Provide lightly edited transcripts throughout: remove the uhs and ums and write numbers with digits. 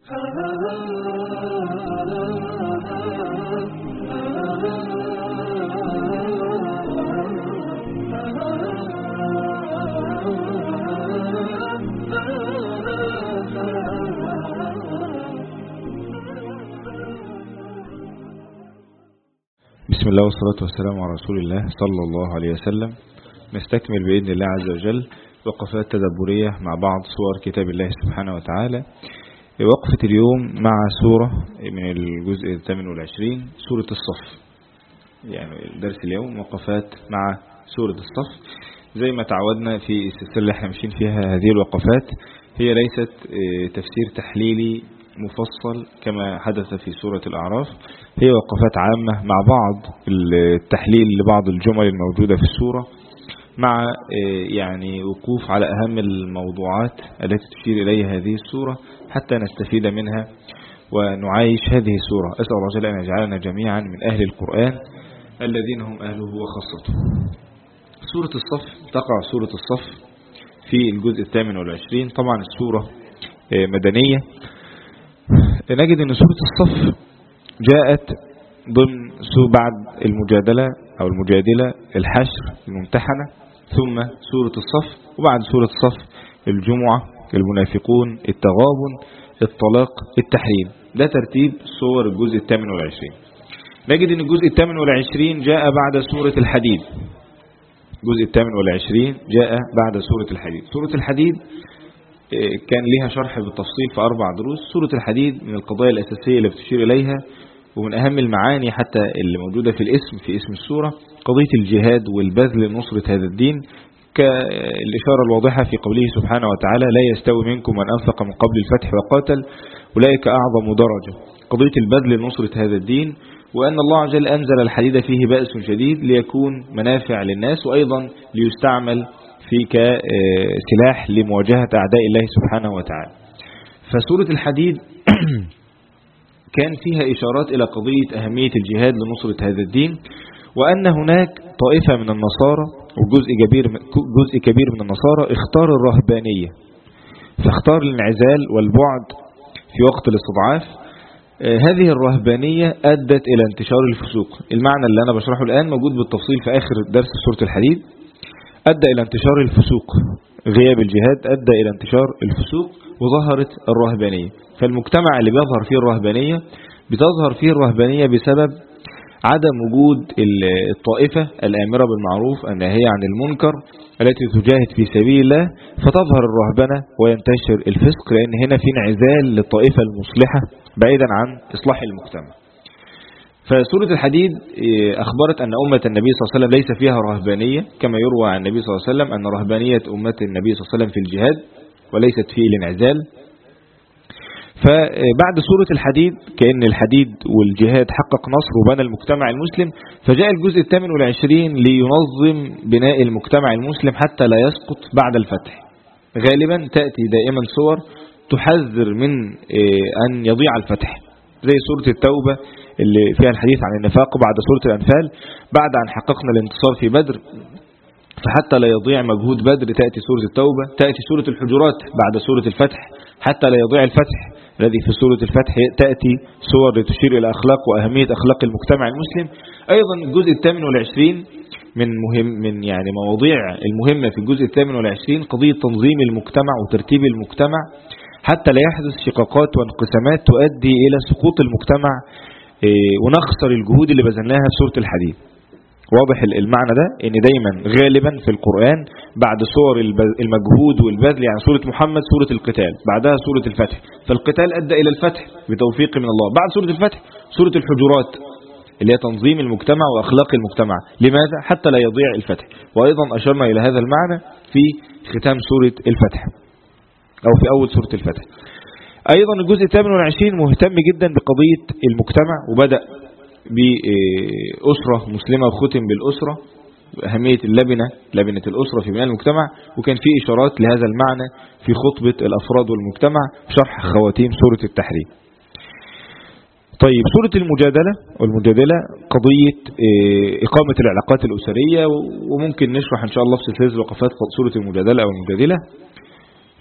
بسم الله والصلاة والسلام على رسول الله صلى الله عليه وسلم. نستكمل بإذن الله عز وجل وقفات تدبرية مع بعض سور كتاب الله سبحانه وتعالى. وقفة اليوم مع سورة من الجزء 28 سورة الصف. يعني درس اليوم وقفات مع سورة الصف. زي ما تعودنا في السلسلة اللي احنا ماشيين فيها، هذه الوقفات هي ليست تفسير تحليلي مفصل كما حدث في سورة الأعراف، هي وقفات عامة مع بعض التحليل لبعض الجمل الموجودة في السورة، مع يعني وقوف على أهم الموضوعات التي تشير إليها هذه السورة حتى نستفيد منها ونعايش هذه السورة. أسأل الله جل أن يجعلنا جميعا من أهل القرآن الذين هم أهله وخاصته. سورة الصف، تقع سورة الصف في الجزء 28. طبعا السورة مدنية. نجد أن سورة الصف جاءت ضمن بعد المجادلة أو المجادلة، الحشر، الممتحنة، ثم سورة الصف، وبعد سورة الصف الجمعة، المنافقون، التغابن، الطلاق، التحريم. ده ترتيب سور الجزء 28. نجد أن الجزء 28 جاء بعد سورة الحديد. الجزء 28 جاء بعد سورة الحديد. سورة الحديد كان لها شرح بالتفصيل في 4 دروس. سورة الحديد من القضايا الأساسية اللي بتشير إليها ومن أهم المعاني حتى اللي موجودة في الاسم، في اسم السورة، قضية الجهاد والبذل لنصرة هذا الدين، كالإشارة الواضحة في قوله سبحانه وتعالى: لا يستوي منكم من أنفق من قبل الفتح وقاتل أولئك أعظم درجة. قضية البذل لنصرة هذا الدين، وأن الله عز وجل أنزل الحديد فيه بأس شديد ليكون منافع للناس، وأيضا ليستعمل في كسلاح لمواجهة أعداء الله سبحانه وتعالى. فسورة الحديد كان فيها إشارات إلى قضية أهمية الجهاد لنصرة هذا الدين، وأن هناك طائفة من النصارى وجزء كبير من النصارى اختار الرهبانية، فاختار الانعزال والبعد في وقت الاستضعاف. هذه الرهبانية أدت إلى انتشار الفسوق. المعنى اللي أنا بشرحه الآن موجود بالتفصيل في آخر درس سورة الحديد. أدى إلى انتشار الفسوق، غياب الجهاد أدى إلى انتشار الفسوق وظهرت الرهبانية. فالمجتمع اللي بيظهر فيه الرهبانية بتظهر فيه الرهبانية بسبب عدم وجود الطائفة الآمرة بالمعروف الناهية عن المنكر التي تجاهد في سبيل الله، فتظهر الرهبنة وينتشر الفسق، لأن هنا في انعزال للطائفة المصلحة بعيدا عن إصلاح المجتمع. فسورة الحديد أخبرت أن أمة النبي صلى الله عليه وسلم ليس فيها رهبانية، كما يروى عن النبي صلى الله عليه وسلم أن رهبانية أمة النبي صلى الله عليه وسلم في الجهاد وليست في الانعزال. فبعد سورة الحديد كأن الحديد والجهاد حقق نصر وبنى المجتمع المسلم، فجاء الجزء 28 لينظم بناء المجتمع المسلم حتى لا يسقط بعد الفتح. غالبا تأتي دائما صور تحذر من أن يضيع الفتح، زي سورة التوبة اللي فيها الحديث عن النفاق، بعد سورة الأنفال بعد أن حققنا الانتصار في بدر فحتى لا يضيع مجهود بدر تأتي سورة التوبة. تأتي سورة الحجرات بعد سورة الفتح حتى لا يضيع الفتح الذي في سورة الفتح. تأتي سور لتشير إلى أخلاق وأهمية أخلاق المجتمع المسلم. أيضا الجزء 28 من يعني مواضيع المهمة في الجزء 28 قضية تنظيم المجتمع وترتيب المجتمع حتى لا يحدث شقاقات وانقسامات تؤدي إلى سقوط المجتمع ونخسر الجهود اللي بذلناها في سورة الحديد. واضح المعنى ده، ان دايما غالبا في القرآن بعد صور المجهود والبذل، يعني سورة محمد سورة القتال، بعدها سورة الفتح، فالقتال أدى إلى الفتح بتوفيق من الله. بعد سورة الفتح سورة الحجرات اللي هي تنظيم المجتمع وأخلاق المجتمع. لماذا؟ حتى لا يضيع الفتح. وأيضا أشرنا إلى هذا المعنى في ختام سورة الفتح أو في أول سورة الفتح. أيضا الجزء 28 مهتم جدا بقضية المجتمع، وبدأ بأسرة مسلمة وختم بالأسرة، أهمية لبنة الأسرة في بناء المجتمع، وكان في إشارات لهذا المعنى في خطبة الأفراد والمجتمع شرح خواتيم سورة التحريم. طيب سورة المجادلة قضية إقامة العلاقات الأسرية، وممكن نشرح إن شاء الله في سلسلة وقفات سورة المجادلة أو المجادلة.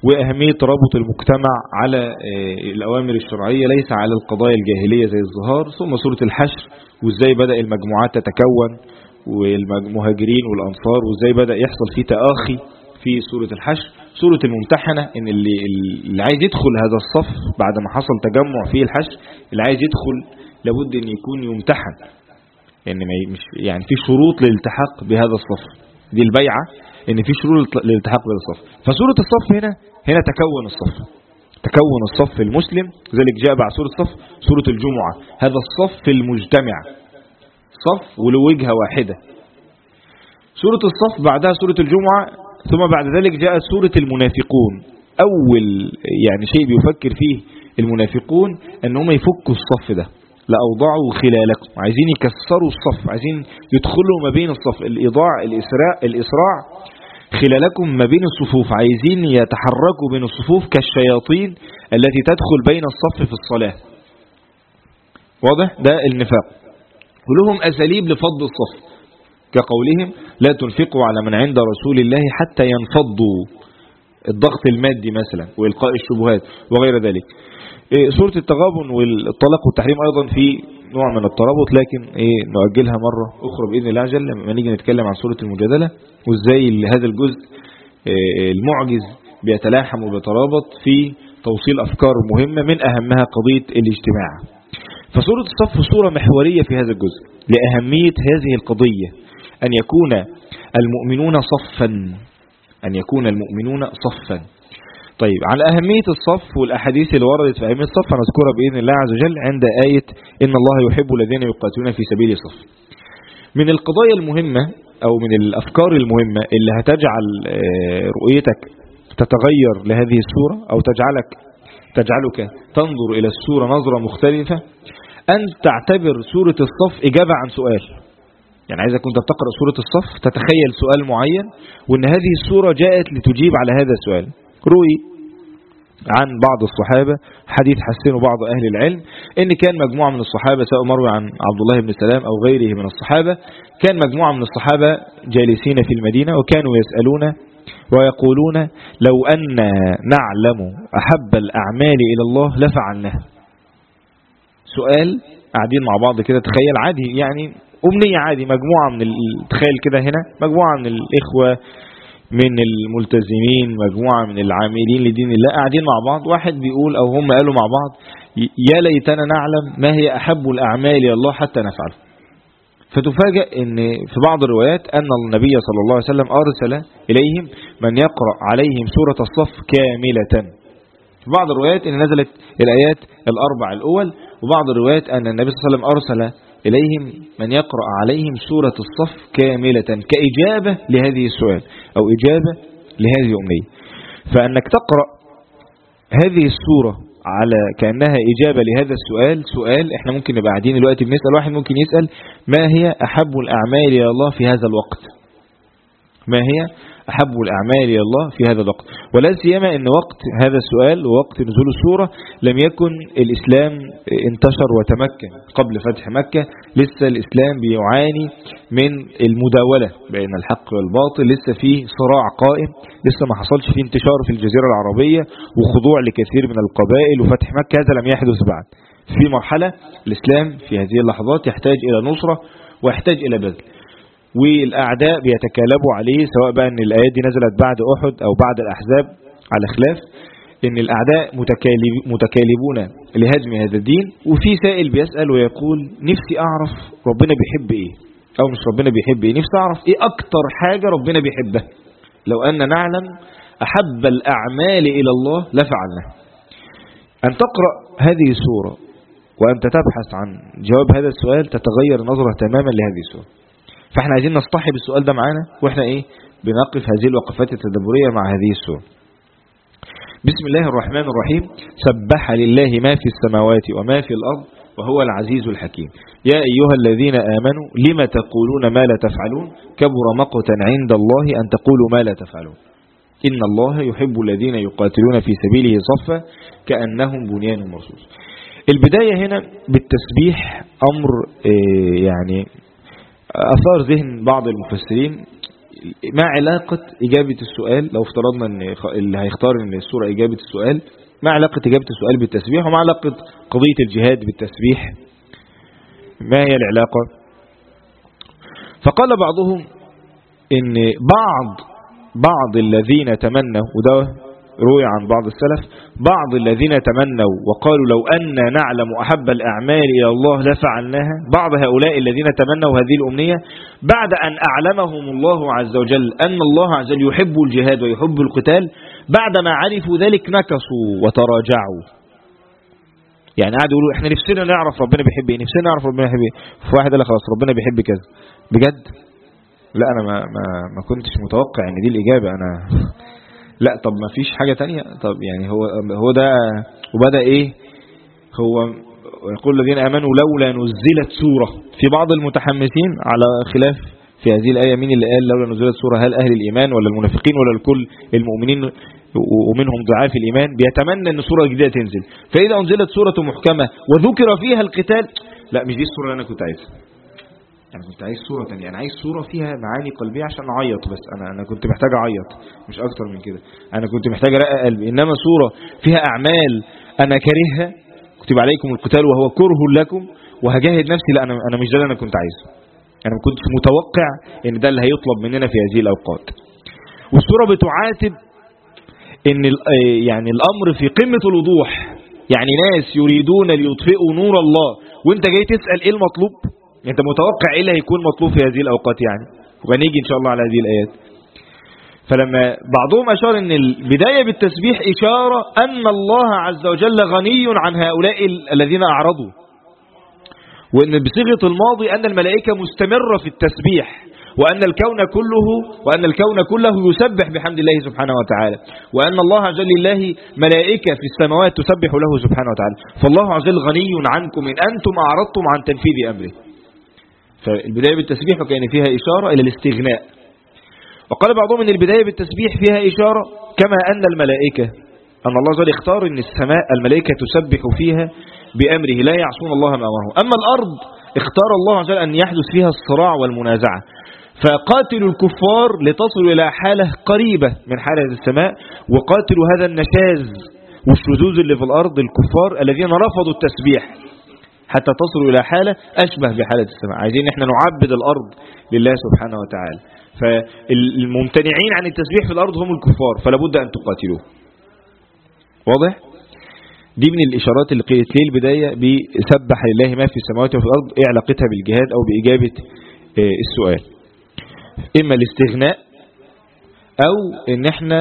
وأهمية ربط المجتمع على الأوامر الشرعية ليس على القضايا الجاهلية زي الظهار. ثم سورة الحشر وإزاي بدأ المجموعات تتكون والمهاجرين والأنصار وإزاي بدأ يحصل فيه تآخي في سورة الحشر. سورة الممتحنة إن اللي عايز يدخل هذا الصف بعد ما حصل تجمع فيه الحشر، اللي عايز يدخل لابد أن يكون يمتحن، يعني مش يعني في شروط للالتحاق بهذا الصف، دي البيعة ان في شروط للالتحاق بهذا الصف. فسورة الصف هنا تكون الصف المسلم، ذلك جاء بعد سورة الصف سورة الجمعة، هذا الصف المجتمع، صف وله وجهة واحدة. سورة الصف بعدها سورة الجمعة، ثم بعد ذلك جاءت سورة المنافقون. أول يعني شيء بيفكر فيه المنافقون أنهم يفكوا الصف ده، لأوضعوا خلالكم، عايزين يكسروا الصف، عايزين يدخلوا ما بين الصف، الإسراع خلالكم ما بين الصفوف، عايزين يتحركوا بين الصفوف كالشياطين التي تدخل بين الصف في الصلاة. واضح؟ ده النفاق. ولهم أساليب لفض الصف كقولهم لا تنفقوا على من عند رسول الله حتى ينفضوا، الضغط المادي مثلا وإلقاء الشبهات وغير ذلك. سورة التغابن والطلاق والتحريم أيضا في نوع من الترابط، لكن نؤجلها مرة أخرى بإذن الله عجل لما نيجي نتكلم عن سورة المجادلة وإزاي هذا الجزء المعجز بيتلاحم وبيترابط في توصيل أفكار مهمة من أهمها قضية الاجتماع. فسورة الصف صورة محورية في هذا الجزء لأهمية هذه القضية، أن يكون المؤمنون صفا. طيب، على أهمية الصف والأحاديث اللي وردت في أهمية الصف هنذكرها بإذن الله عز وجل عند آية إن الله يحب الذين يقاتلون في سبيل صف. من القضايا المهمة أو من الأفكار المهمة اللي هتجعل رؤيتك تتغير لهذه السورة أو تجعلك تنظر إلى السورة نظرة مختلفة، أن تعتبر سورة الصف إجابة عن سؤال. يعني عايزك كنت بتقرأ سورة الصف تتخيل سؤال معين، وأن هذه السورة جاءت لتجيب على هذا السؤال. روي عن بعض الصحابة حديث حسنه بعض أهل العلم، إن كان مجموعة من الصحابة، سواء مروي عن عبد الله بن سلام أو غيره من الصحابة، كان مجموعة من الصحابة جالسين في المدينة وكانوا يسألون ويقولون لو أن نعلم أحب الأعمال إلى الله لفعلناه. سؤال قاعدين مع بعض كده، تخيل عادي يعني أمنية عادي، مجموعة من تخيل كده هنا مجموعة من الإخوة من الملتزمين، مجموعة من العاملين لدين الله قاعدين مع بعض، واحد بيقول أو هم قالوا مع بعض يا ليتنا نعلم ما هي أحب الأعمال إلى الله حتى نفعله. فتفاجأ أن في بعض الروايات أن النبي صلى الله عليه وسلم أرسل إليهم من يقرأ عليهم سورة الصف كاملة. في بعض الروايات أن نزلت الآيات الأربع الأول، وبعض الروايات أن النبي صلى الله عليه وسلم أرسل إليهم من يقرأ عليهم سورة الصف كاملة كإجابة لهذه السؤال أو إجابة لهذه الأمنية. فأنك تقرأ هذه السورة على كأنها إجابة لهذا السؤال، سؤال احنا ممكن نبقى قاعدين دلوقتي بنسأل، واحد ممكن يسأل ما هي أحب الأعمال إلى الله في هذا الوقت، ما هي أحب الأعمال إلى الله في هذا الوقت، ولا سيما أن وقت هذا السؤال ووقت نزول السورة لم يكن الإسلام انتشر وتمكن قبل فتح مكة، لسه الإسلام بيعاني من المداولة بين الحق والباطل، لسه فيه صراع قائم، لسه ما حصلش فيه انتشار في الجزيرة العربية وخضوع لكثير من القبائل وفتح مكة، هذا لم يحدث بعد. في مرحلة الإسلام في هذه اللحظات يحتاج إلى نصرة ويحتاج إلى بذل، والأعداء بيتكالبوا عليه، سواء بقى أن الآيات دي نزلت بعد أحد أو بعد الأحزاب على خلاف، أن الأعداء متكالبون لهدم هذا الدين. وفي سائل بيسأل ويقول نفسي أعرف ربنا بيحب إيه، أو مش ربنا بيحب إيه، نفسي أعرف إيه أكتر حاجة ربنا بيحبها، لو أن نعلم أحب الأعمال إلى الله لفعلنا. أن تقرأ هذه السورة وأنت تبحث عن جواب هذا السؤال تتغير نظرة تماما لهذه السورة. فاحنا عايزين نصطحب السؤال ده معانا واحنا بنقف هذه الوقفات التدبرية مع هذه السورة. بسم الله الرحمن الرحيم. سبح لله ما في السماوات وما في الأرض وهو العزيز الحكيم. يا أيها الذين آمنوا لما تقولون ما لا تفعلون كبر مقتا عند الله أن تقولوا ما لا تفعلون إن الله يحب الذين يقاتلون في سبيله صفا كأنهم بنيان مرصوص. البداية هنا بالتسبيح أمر يعني أثار ذهن بعض المفسرين، ما علاقة إجابة السؤال لو افترضنا أن اللي هيختار أن السورة إجابة السؤال، ما علاقة إجابة السؤال بالتسبيح، وما علاقة قضية الجهاد بالتسبيح، ما هي العلاقة؟ فقال بعضهم إن بعض الذين تمنوا، وده روي عن بعض السلف، بعض الذين تمنوا وقالوا لو أن نعلم أحب الأعمال إلى الله لفعلناها، بعض هؤلاء الذين تمنوا هذه الأمنية بعد أن أعلمهم الله عز وجل أن الله عز وجل يحب الجهاد ويحب القتال، بعدما عرفوا ذلك نكصوا وتراجعوا. يعني قاعدوا يقولوا احنا نفسنا نعرف ربنا بيحب ايه، نفسنا نعرف ربنا بيحب ايه، فواحد قال خلاص ربنا بيحب كذا. بجد لا انا ما كنتش متوقع ان دي الإجابة. انا لا طب ما فيش حاجة تانية؟ طب يعني هو ده. وبدأ ايه؟ هو يقول الذين آمنوا لولا نزلت سورة. في بعض المتحمسين على خلاف في هذه الآية مين اللي قال لولا نزلت سورة، هل أهل الإيمان ولا المنافقين ولا الكل المؤمنين ومنهم ضعاف الإيمان، بيتمنى أن سورة جديدة تنزل. فإذا أنزلت سورة محكمة وذكر فيها القتال، لا مش دي السورة اللي أنا كنت عايزها. أنا كنت عايز سورة تانية، أنا عايز سورة فيها معاني قلبية عشان أعيط بس. أنا كنت محتاج أعيط مش أكتر من كده. أنا كنت محتاج أرقى قلبي. إنما سورة فيها أعمال أنا كارهها، كتب عليكم القتال وهو كره لكم وهجاهد نفسي، لا أنا مش ده اللي أنا كنت عايزه. أنا ما كنتش متوقع إن ده اللي هيطلب مننا في هذه الأوقات. والسورة بتعاتب إن يعني الأمر في قمة الوضوح، يعني ناس يريدون ليطفئوا نور الله وأنت جاي تسأل إيه المطلوب؟ انت متوقع ايه اللي هيكون مطلوب في هذه الاوقات يعني، وهنيجي ان شاء الله على هذه الايات. فلما بعضهم اشار ان البداية بالتسبيح اشارة ان الله عز وجل غني عن هؤلاء الذين اعرضوا، وان بصيغة الماضي ان الملائكة مستمرة في التسبيح، وان الكون كله يسبح بحمد الله سبحانه وتعالى، وان الله عز وجل لله ملائكة في السماوات تسبح له سبحانه وتعالى. فالله عز وجل غني عنكم ان انتم اعرضتم عن تنفيذ امره. فالبداية بالتسبيح وكان فيها إشارة إلى الاستغناء. وقال بعضهم أن البداية بالتسبيح فيها إشارة كما أن الملائكة، أن الله جل اختار أن السماء الملائكة تسبح فيها بأمره لا يعصون الله ما أمره. أما الأرض اختار الله جل أن يحدث فيها الصراع والمنازعة، فقاتلوا الكفار لتصلوا إلى حالة قريبة من حالة السماء، وقاتلوا هذا النشاز والشذوذ اللي في الأرض الكفار الذين رفضوا التسبيح حتى تصلوا إلى حالة أشبه بحالة السماء. عايزين إحنا نعبد الأرض لله سبحانه وتعالى. فالممتنعين عن التسبيح في الأرض هم الكفار، فلا بد أن تقاتلوه. واضح؟ دي من الإشارات اللي قيلت ليه البداية بسبح لله ما في السماوات وفي الأرض، إيه علاقتها بالجهاد أو بإجابة السؤال؟ إما الاستغناء أو إن إحنا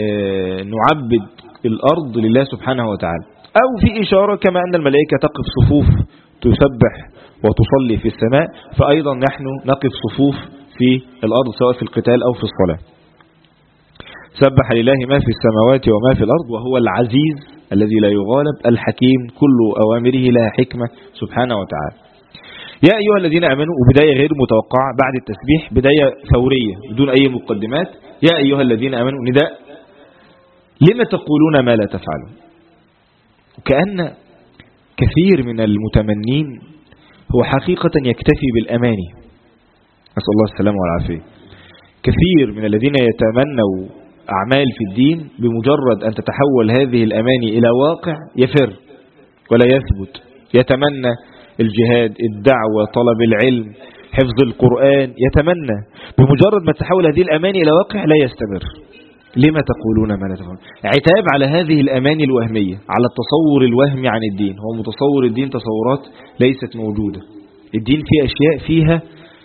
نعبد الأرض لله سبحانه وتعالى، أو في إشارة كما أن الملائكة تقف صفوف تسبح وتصلي في السماء، فأيضا نحن نقف صفوف في الأرض سواء في القتال أو في الصلاة. سبح لله ما في السماوات وما في الأرض وهو العزيز الذي لا يغالب الحكيم كل أوامره لها حكمة سبحانه وتعالى. يا أيها الذين آمنوا، وبداية غير متوقعة بعد التسبيح، بداية فورية بدون أي مقدمات. يا أيها الذين آمنوا نداء، لما تقولون ما لا تفعلون؟ وكأن كثير من المتمنين هو حقيقة يكتفي بالأماني، نسأل الله السلامة والعافية. كثير من الذين يتمنوا أعمال في الدين بمجرد أن تتحول هذه الأماني إلى واقع يفر ولا يثبت. يتمنى الجهاد، الدعوة، طلب العلم، حفظ القرآن، يتمنى، بمجرد ما تتحول هذه الأماني إلى واقع لا يستمر. لما تقولون ما لا تفعلون؟ عتاب على هذه الأماني الوهمية، على التصور الوهمي عن الدين. هو متصور الدين تصورات ليست موجودة. الدين فيه أشياء فيها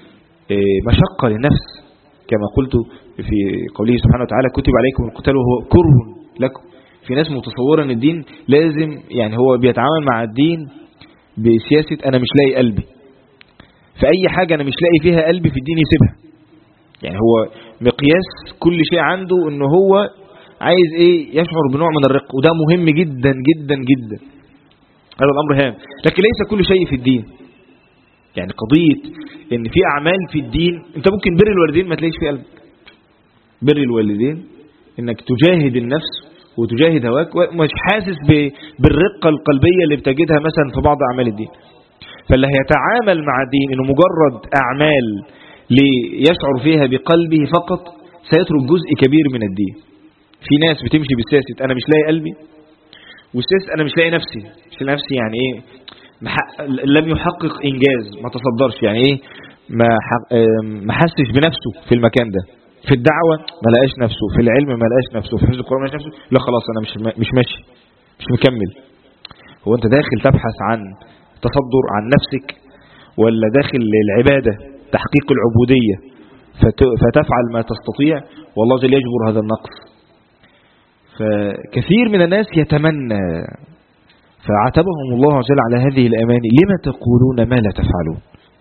مشقة للنفس، كما قلت في قوله سبحانه وتعالى كتب عليكم القتال وهو كره لكم. في ناس متصورة أن الدين لازم، يعني هو بيتعامل مع الدين بسياسة أنا مش لاقي قلبي، فأي حاجة أنا مش لاقي فيها قلبي في الدين يسيبها. يعني هو مقياس كل شيء عنده أنه هو عايز إيه؟ يشعر بنوع من الرق، وده مهم جدا جدا جدا. هذا الأمر هام، لكن ليس كل شيء في الدين. يعني قضية ان في اعمال في الدين، انت ممكن بر الوالدين ما تلاقيش في قلبك. بر الوالدين انك تجاهد النفس وتجاهد هواك ومش حاسس بالرقة القلبية اللي بتجدها مثلا في بعض اعمال الدين. فاللي هيتعامل مع الدين انه مجرد اعمال ليشعر فيها بقلبه فقط سيترك جزء كبير من الدين. في ناس بتمشي بالسياسة أنا مش لاقي قلبي، والسياسة أنا مش لاقي نفسي. مش لاقي نفسي يعني إيه؟ لم يحقق إنجاز، ما تصدرش، يعني إيه؟ ما حسش بنفسه في المكان ده. في الدعوة ما لقاش نفسه، في العلم ما لقاش نفسه، في حفظ القرآن ما لقاش نفسه. لا خلاص أنا مش ماشي، مش مكمل. هو أنت داخل تبحث عن تصدر عن نفسك، ولا داخل للعبادة تحقيق العبودية فتفعل ما تستطيع، والله جل يجبر هذا النقص. فكثير من الناس يتمنى، فعاتبهم الله جل على هذه الأماني: لما تقولون ما لا تفعلون.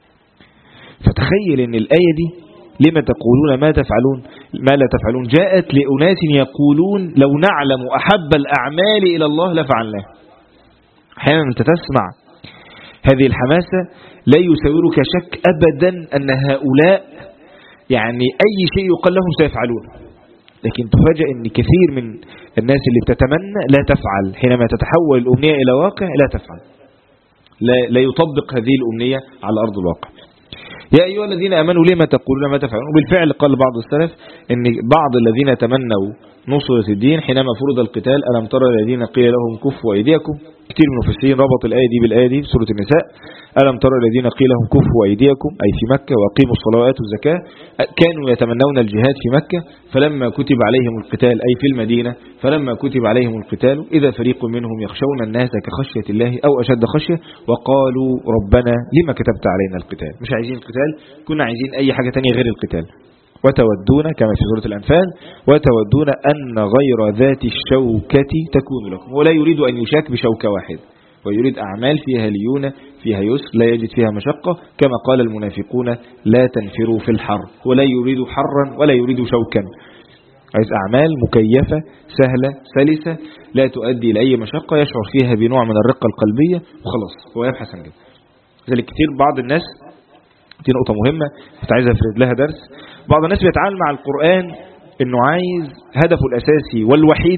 فتخيل ان الآية دي لما تقولون ما لا تفعلون جاءت لأناس يقولون لو نعلم أحب الأعمال إلى الله لفعلناه. أحيانا أنت تسمع هذه الحماسة لا يساورك شك أبدا أن هؤلاء يعني أي شيء يقال لهم سيفعلون، لكن تفاجأ أن كثير من الناس اللي بتتمنى لا تفعل. حينما تتحول الأمنية إلى واقع لا تفعل، لا يطبق هذه الأمنية على أرض الواقع. يا أيها الذين آمنوا لما تقولون ما تفعلون. وبالفعل قال بعض السلف أن بعض الذين تمنوا نصرة الدين حينما فرض القتال: ألم ترى الذين قيل لهم كفوا أيديكم. كثير من المفسرين ربط الآية دي بالآية دي في سورة النساء: ألم ترى الذين قيل لهم كفوا أيديكم، أي في مكة، وأقيموا الصلاة وآتوا الزكاة. كانوا يتمنون الجهاد في مكة، فلما كتب عليهم القتال، أي في المدينة، فلما كتب عليهم القتال إذا فريق منهم يخشون الناس كخشية الله أو أشد خشية، وقالوا ربنا لما كتبت علينا القتال. مش عايزين القتال، كنا عايزين أي حاجة تانية غير القتال. وتودون كما في سورة الأنفال: وتودون أن غير ذات الشوكة تكون لكم. ولا يريد أن يشاك بشوكة واحد، ويريد أعمال فيها ليونة فيها يسر لا يجد فيها مشقة، كما قال المنافقون: لا تنفروا في الحر. ولا يريد حرا ولا يريد شوكا، عايز أعمال مكيفة سهلة سلسة لا تؤدي لأي مشقة، يشعر فيها بنوع من الرقة القلبية وخلاص هو يبحث عن كده. لذلك كتير بعض الناس، دي نقطة مهمة كنت عايز أفرد لها درس، بعض الناس بيتعامل مع القرآن إنه عايز هدفه الأساسي والوحيد،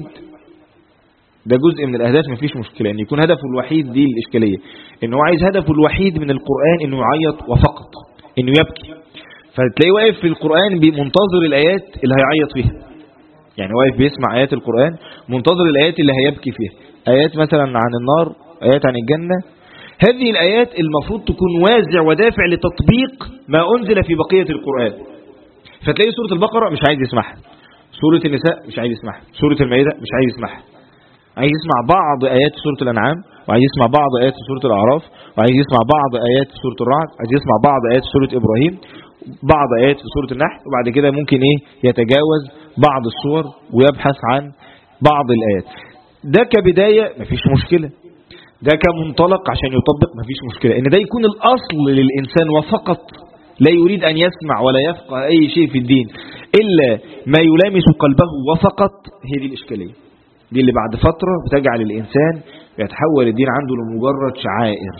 ده جزء من الأهداف مفيش مشكلة إن يكون هدفه الوحيد، دي الإشكالية، إنه عايز هدفه الوحيد من القرآن إنه يعيط وفقط، إنه يبكي. فتلاقيه واقف في القرآن منتظر الآيات اللي هيعيط فيها، يعني واقف بيسمع آيات القرآن منتظر الآيات اللي هيبكي فيها، آيات مثلا عن النار، آيات عن الجنة. هذه الآيات المفروض تكون وازع ودافع لتطبيق ما أنزل في بقية القرآن. فتلاقي سورة البقرة مش عايز يسمعها، سورة النساء مش عايز يسمعها، سورة المائدة مش عايز يسمعها، عايز يسمع بعض آيات سورة الأنعام، وعايز يسمع بعض آيات سورة الأعراف، وعايز يسمع بعض آيات سورة الرعد، عايز يسمع بعض آيات سورة إبراهيم، بعض آيات في سورة النحل، وبعد كده ممكن يتجاوز بعض السور ويبحث عن بعض الآيات. ده كبداية مفيش مشكلة، ده كمنطلق عشان يطبق مفيش مشكلة. إن ده يكون الأصل للإنسان وفقط، لا يريد أن يسمع ولا يفقه أي شيء في الدين إلا ما يلامس قلبه وفقط، هي دي الإشكالية. دي اللي بعد فترة بتجعل الإنسان يتحول الدين عنده لمجرد شعائر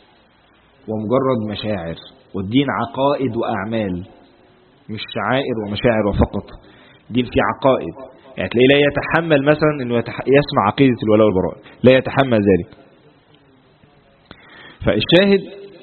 ومجرد مشاعر، والدين عقائد وأعمال، مش شعائر ومشاعر وفقط. دين في عقائد، يعني تلاقيه لا يتحمل مثلا أنه يسمع عقيدة الولاء والبراء، لا يتحمل ذلك. فالشاهد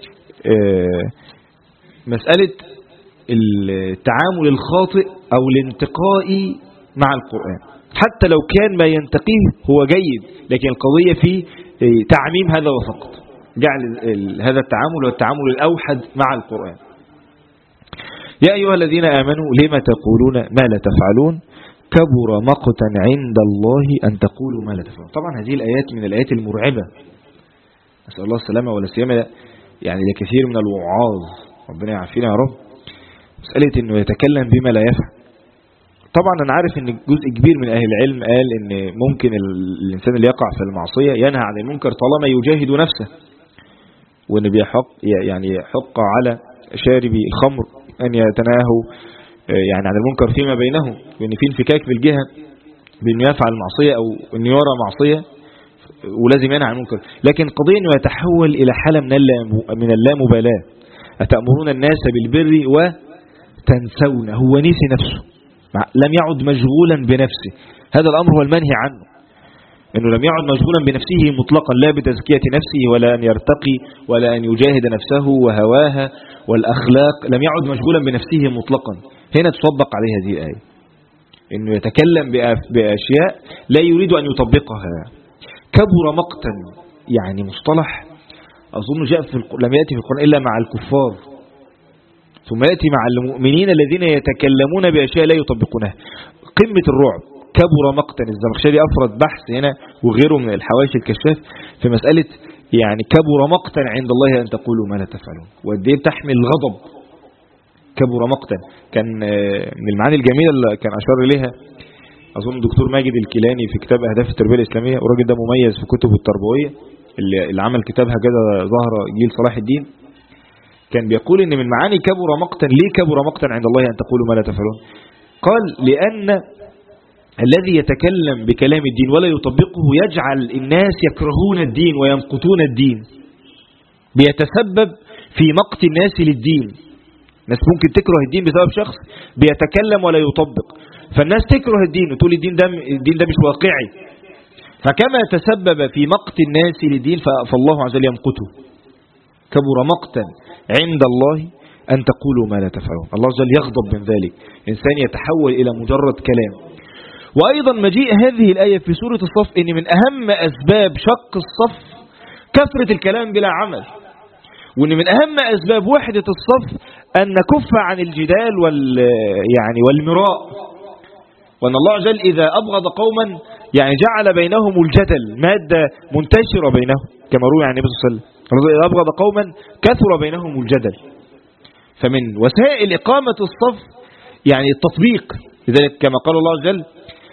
مسألة التعامل الخاطئ أو الانتقائي مع القرآن، حتى لو كان ما ينتقيه هو جيد، لكن القضية في تعميم هذا وفقط، جعل هذا التعامل والتعامل الأوحد مع القرآن. يا أيها الذين آمنوا لما تقولون ما لا تفعلون كبر مقتا عند الله أن تقولوا ما لا تفعلون. طبعا هذه الآيات من الآيات المرعبة، نسأل الله السلامة ولا سيما يعني لكثير من الوعاظ، ربنا يعافينا يا رب، مسألة أنه يتكلم بما لا يفعل. طبعا أنا عارف أن جزء كبير من أهل العلم قال أن ممكن الإنسان اللي يقع في المعصية ينهى عن المنكر طالما يجاهد نفسه، وأن يحق على شاربي الخمر أن يتناهوا يعني عن المنكر فيما بينهم، وأن في انفكاك في الجهة بأنه يفعل معصية أو أن يرى معصية ولازم ينهى عن المنكر. لكن قضية أنه يتحول إلى حالة من اللامبالاة، أتأمرون الناس بالبر وتنسون، هو نسي نفسه، لم يعد مشغولا بنفسه، هذا الأمر هو المنهي عنه. أنه لم يعد مشغولا بنفسه مطلقا، لا بتزكية نفسه ولا أن يرتقي ولا أن يجاهد نفسه وهواها والأخلاق، لم يعد مشغولا بنفسه مطلقا. هنا تصدق عليه هذه الآية، أنه يتكلم بأشياء لا يريد أن يطبقها. كبر مقتا، يعني مصطلح أظن جاء لم يأتي في القرآن إلا مع الكفار، ثم يأتي مع المؤمنين الذين يتكلمون بأشياء لا يطبقونها. قمة الرعب. كبر مقتا، الزمخشري أفرد بحث هنا وغيره من الحواشي الكشاف في مسألة يعني كبر مقتا عند الله أن تقولوا ما لا تفعلون، وقد تحمل الغضب. كبر مقتا كان من المعاني الجميلة اللي كان أشار إليها أظن دكتور ماجد الكيلاني في كتاب أهداف التربية الإسلامية، والراجل ده مميز في كتب التربوية اللي عمل كتابها كده ظهر جيل صلاح الدين. كان بيقول إن من معاني كبر مقتا، ليه كبر مقتا عند الله أن تقولوا ما لا تفعلون؟ قال لأن الذي يتكلم بكلام الدين ولا يطبقه يجعل الناس يكرهون الدين ويمقتون الدين، بيتسبب في مقت الناس للدين. الناس ممكن تكره الدين بسبب شخص بيتكلم ولا يطبق، فالناس تكره الدين وتقول الدين ده مش واقعي، فكما تسبب في مقت الناس للدين فالله عز وجل يمقته. كبر مقتا عند الله أن تقولوا ما لا تفعلون. الله عز وجل يغضب من ذلك، إنسان يتحول إلى مجرد كلام. وأيضا مجيء هذه الآية في سورة الصف إن من أهم أسباب شق الصف كثرة الكلام بلا عمل، وإن من أهم أسباب وحدة الصف أن نكف عن الجدال والمراء، وأن الله عز وجل إذا أبغض قوما يعني جعل بينهم الجدل مادة منتشرة بينهم، كما روي عن النبي صلى الله عليه وسلم إذا أبغض قوما كثر بينهم الجدل. فمن وسائل إقامة الصف يعني التطبيق، لذلك كما قال الله عز وجل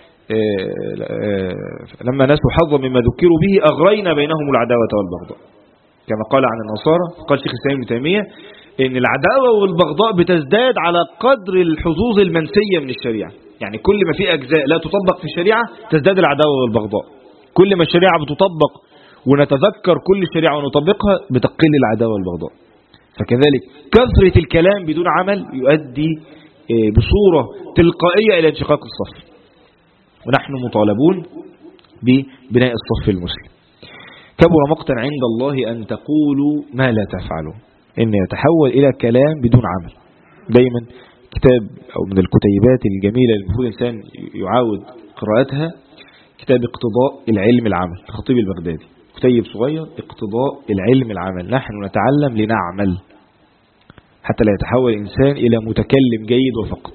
لما نسوا حظا مما ذكروا به أغرينا بينهم العداوة والبغضاء، كما قال عن النصارى. قال شيخ الإسلام ابن تيمية إن العداوة والبغضاء بتزداد على قدر الحظوظ المنسية من الشريعة، يعني كل ما في أجزاء لا تطبق في الشريعة تزداد العداوة والبغضاء، كل ما الشريعة بتطبق ونتذكر كل الشريعة ونطبقها بتقل العداوة والبغضاء. فكذلك كثرة الكلام بدون عمل يؤدي بصورة تلقائية إلى انشقاق الصف، ونحن مطالبون ببناء الصف المسلم. كبر مقتا عند الله أن تقولوا ما لا تفعلون، إن يتحول إلى كلام بدون عمل. دايما كتاب أو من الكتيبات الجميلة المفروض الإنسان يعاود قراءتها كتاب اقتضاء العلم العمل، الخطيب البغدادي، كتيب صغير اقتضاء العلم العمل. نحن نتعلم لنعمل حتى لا يتحول الإنسان إلى متكلم جيد وفقط.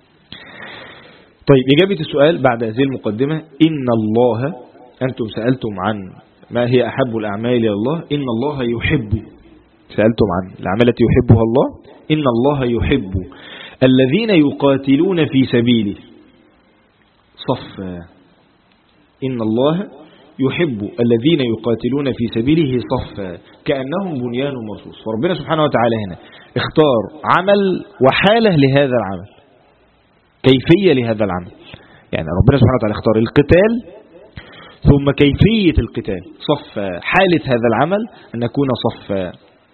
طيب، إجابة السؤال بعد هذه المقدمة: إن الله، أنتم سألتم عن ما هي أحب الأعمال إلى الله، إن الله يحب، سألتم عن الأعمال التي يحبها الله، إن الله يحب الذين يقاتلون في سبيله صفا. إن الله يحب الذين يقاتلون في سبيله صفا كأنهم بنيان مرصوص. فربنا سبحانه وتعالى هنا اختار عمل وحالة لهذا العمل، كيفية لهذا العمل. يعني ربنا سبحانه وتعالى اختار القتال ثم كيفية القتال صفا، حالة هذا العمل أن نكون صفا.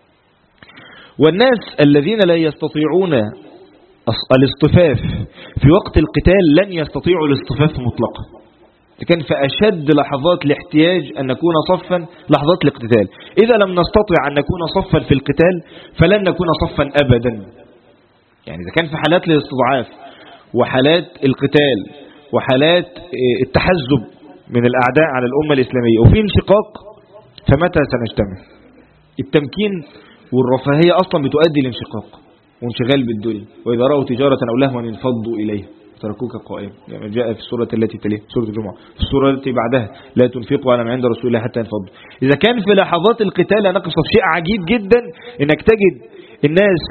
والناس الذين لا يستطيعون الاصطفاف في وقت القتال لن يستطيعوا الاصطفاف مطلقا. كان في أشد لحظات الاحتياج أن نكون صفا لحظات الاقتتال. إذا لم نستطع أن نكون صفا في القتال فلن نكون صفا أبدا. يعني إذا كان في حالات الاستضعاف وحالات القتال وحالات التحزب من الأعداء على الأمة الإسلامية وفي انشقاق، فمتى سنجتمع؟ التمكين والرفاهية أصلا بتؤدي لانشقاق وانشغال بالدنيا، وإذا رأوا تجارة أو لهوا انفضوا إليها تركوك قائم، يعني جاء في السورة التي تليها سورة الجمعة. في السورة التي بعدها: لا تنفقوا على ما عند رسول الله حتى ينفضوا. إذا كان في لحظات القتال نقص شيء عجيب جدا إنك تجد الناس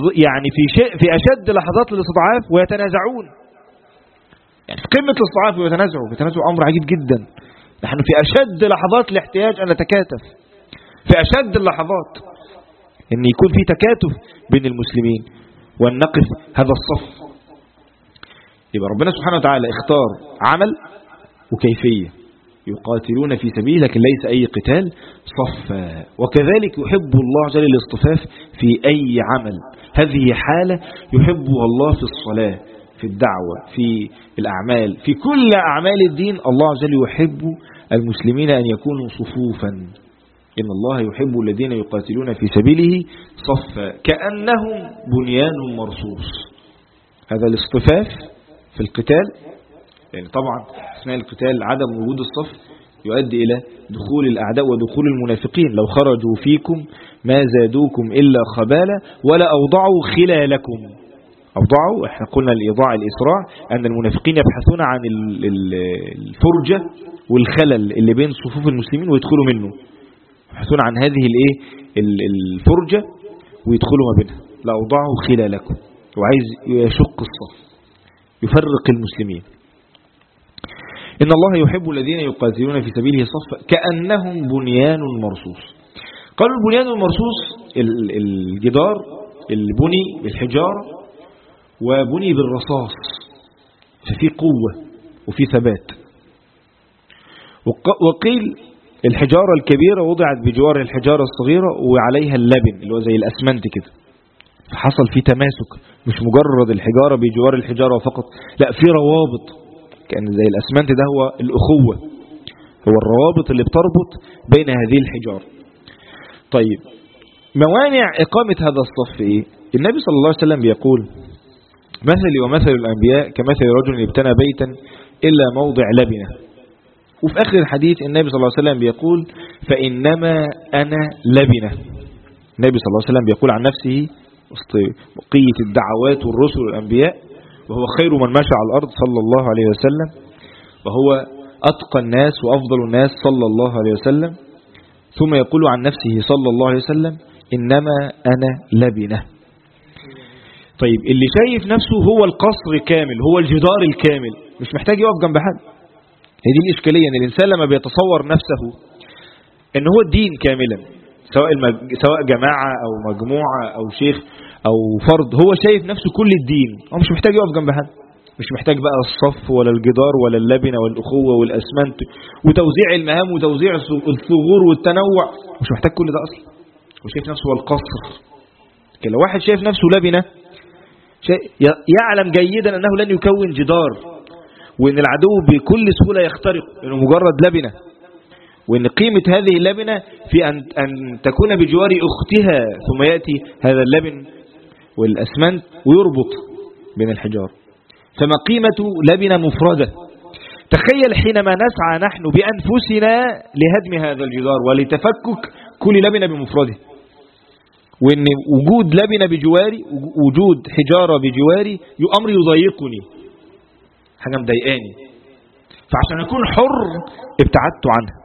في أشد لحظات الاستضعاف ويتنازعون، يعني في قمة الاستضعاف ويتنازعوا أمر عجيب جدا. نحن في أشد لحظات الاحتياج أن نتكاتف، في أشد اللحظات أن يكون في تكاتف بين المسلمين وأن نقف هذا الصف. يبقى ربنا سبحانه وتعالى اختار عمل وكيفية، يقاتلون في سبيله لكن ليس أي قتال، صفا. وكذلك يحب الله عز وجل الاصطفاف في أي عمل. هذه حالة يحبها الله في الصلاة، في الدعوة، في الأعمال، في كل أعمال الدين. الله عز وجل يحب المسلمين أن يكونوا صفوفا، إن الله يحب الذين يقاتلون في سبيله صفا كأنهم بنيان مرصوص. هذا الاصطفاف في القتال، يعني طبعا أثناء القتال عدم وجود الصف يؤدي إلى دخول الأعداء ودخول المنافقين. لو خرجوا فيكم ما زادوكم إلا خبالا ولا أوضعوا خلالكم. أوضعوا، احنا قلنا الإيضاع الإسراع، أن المنافقين يبحثون عن الفرجة والخلل اللي بين صفوف المسلمين ويدخلوا منه، يبحثون عن هذه الفرجة ويدخلوا ما بينها. لا أوضعوا خلالكم، وعايز يشق الصف، يفرق المسلمين. إن الله يحب الذين يقاتلون في سبيله صفا كأنهم بنيان مرصوص. قالوا البنيان المرصوص الجدار البني بالحجارة وبني بالرصاص، ففي قوة وفي ثبات. وقيل الحجارة الكبيرة وضعت بجوار الحجارة الصغيرة وعليها اللبن اللي هو زي الأسمنت كده، فحصل في تماسك، مش مجرد الحجارة بجوار الحجارة فقط، لا في روابط، كان زي الأسمنت ده هو الأخوة، هو الروابط اللي بتربط بين هذه الحجارة. طيب موانع إقامة هذا الصف إيه؟ النبي صلى الله عليه وسلم بيقول مثلي ومثل الأنبياء كمثل رجل ابتنى بيتا إلا موضع لبنة. وفي آخر الحديث النبي صلى الله عليه وسلم بيقول فإنما أنا لبنة. النبي صلى الله عليه وسلم بيقول عن نفسه وسط بقية الدعوات والرسل والأنبياء وهو خير من مشى على الأرض صلى الله عليه وسلم، وهو أتقى الناس وأفضل الناس صلى الله عليه وسلم، ثم يقول عن نفسه صلى الله عليه وسلم إنما أنا لبنة. طيب اللي شايف نفسه هو القصر كامل، هو الجدار الكامل، مش محتاج يقف جنب حد. هذه الإشكالية، ان الإنسان لما بيتصور نفسه ان هو الدين كاملا، سواء جماعة أو مجموعة أو شيخ أو فرد، هو شايف نفسه كل الدين، هو مش محتاج يقف جنب حد، مش محتاج بقى الصف ولا الجدار ولا اللبنة والأخوة والأسمنت وتوزيع المهام وتوزيع الثغور والتنوع، مش محتاج كل ده أصلا. هو شايف نفسه هو القصر. لو واحد شايف نفسه لبنة يعلم جيدا أنه لن يكون جدار، وأن العدو بكل سهولة يخترق لأنه مجرد لبنة، وأن قيمة هذه اللبنة في أن تكون بجوار أختها، ثم يأتي هذا اللبن والأسمنت ويربط بين الحجار. فما قيمة لبنة مفردة؟ تخيل حينما نسعى نحن بأنفسنا لهدم هذا الجدار ولتفكك كل لبنة بمفرده، وأن وجود لبنة بجواري، وجود حجارة بجواري أمر يضايقني، حاجة مضايقاني، فعشان أكون حر ابتعدت عنها.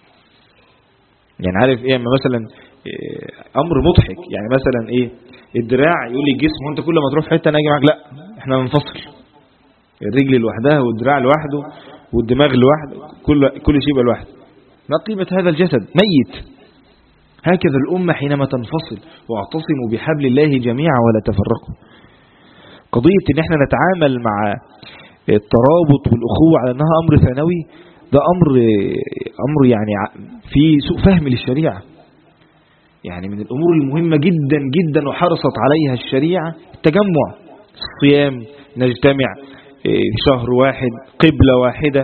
يعني عارف ايه، مثلا امر مضحك، يعني مثلا ايه الدراع يقول لي الجسم وانت كل ما تروح في حته انا اجي معاك، لا احنا ننفصل، الرجل لوحدها والدراع لوحده والدماغ لوحده، كل شيء يبقى لوحده. ما قيمه هذا الجسد؟ ميت. هكذا الامه حينما تنفصل، واعتصموا بحبل الله جميعا ولا تفرقوا. قضيه ان احنا نتعامل مع الترابط والاخوه على انها امر ثانوي، ده أمر يعني في سوء فهم للشريعة. يعني من الأمور المهمة جدا جدا وحرصت عليها الشريعة التجمع، الصيام، نجتمع شهر واحد، قبلة واحدة،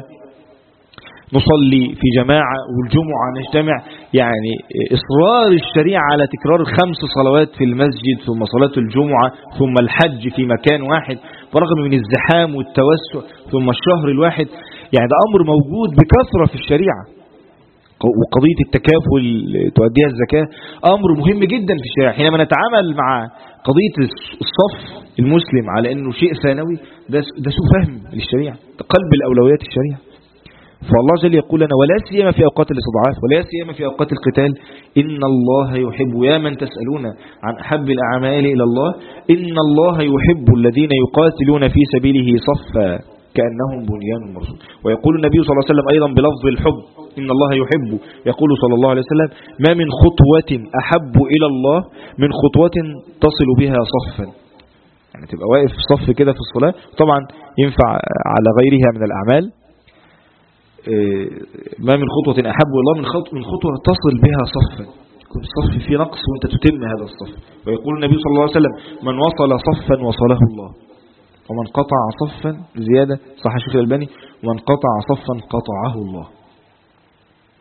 نصلي في جماعة، والجمعة نجتمع. يعني إصرار الشريعة على تكرار 5 صلوات في المسجد، ثم صلاة الجمعة، ثم الحج في مكان واحد برغم من الزحام والتوسع، ثم الشهر الواحد. يعني ده أمر موجود بكثرة في الشريعة. وقضية التكافل تؤديها الزكاة أمر مهم جدا في الشريعة. حينما نتعامل مع قضية الصف المسلم على أنه شيء ثانوي، ده سوء فهم للشريعة، قلب الأولويات الشريعة. فالله جل يقول لنا ولا سيما في أوقات الاستضعاف ولا سيما في أوقات القتال إن الله يحب. يا من تسألون عن أحب الأعمال إلى الله، إن الله يحب الذين يقاتلون في سبيله صفا كأنهم بنيان مرصوص. ويقول النبي صلى الله عليه وسلم أيضا بلفظ الحب إن الله يحب، يقول صلى الله عليه وسلم ما من خطوة أحب إلى الله من خطوة تصل بها صفا. يعني تبقى واقف صف كده في الصلاة، طبعا ينفع على غيرها من الأعمال. ما من خطوة أحب إلى الله من خطوة تصل بها صفا، يكون الصف في نقص وانت تتم هذا الصف. ويقول النبي صلى الله عليه وسلم من وصل صفا وصله الله، ومن قطع صفا، زيادة صح الشيخ الألباني، ومن قطع صفا قطعه الله.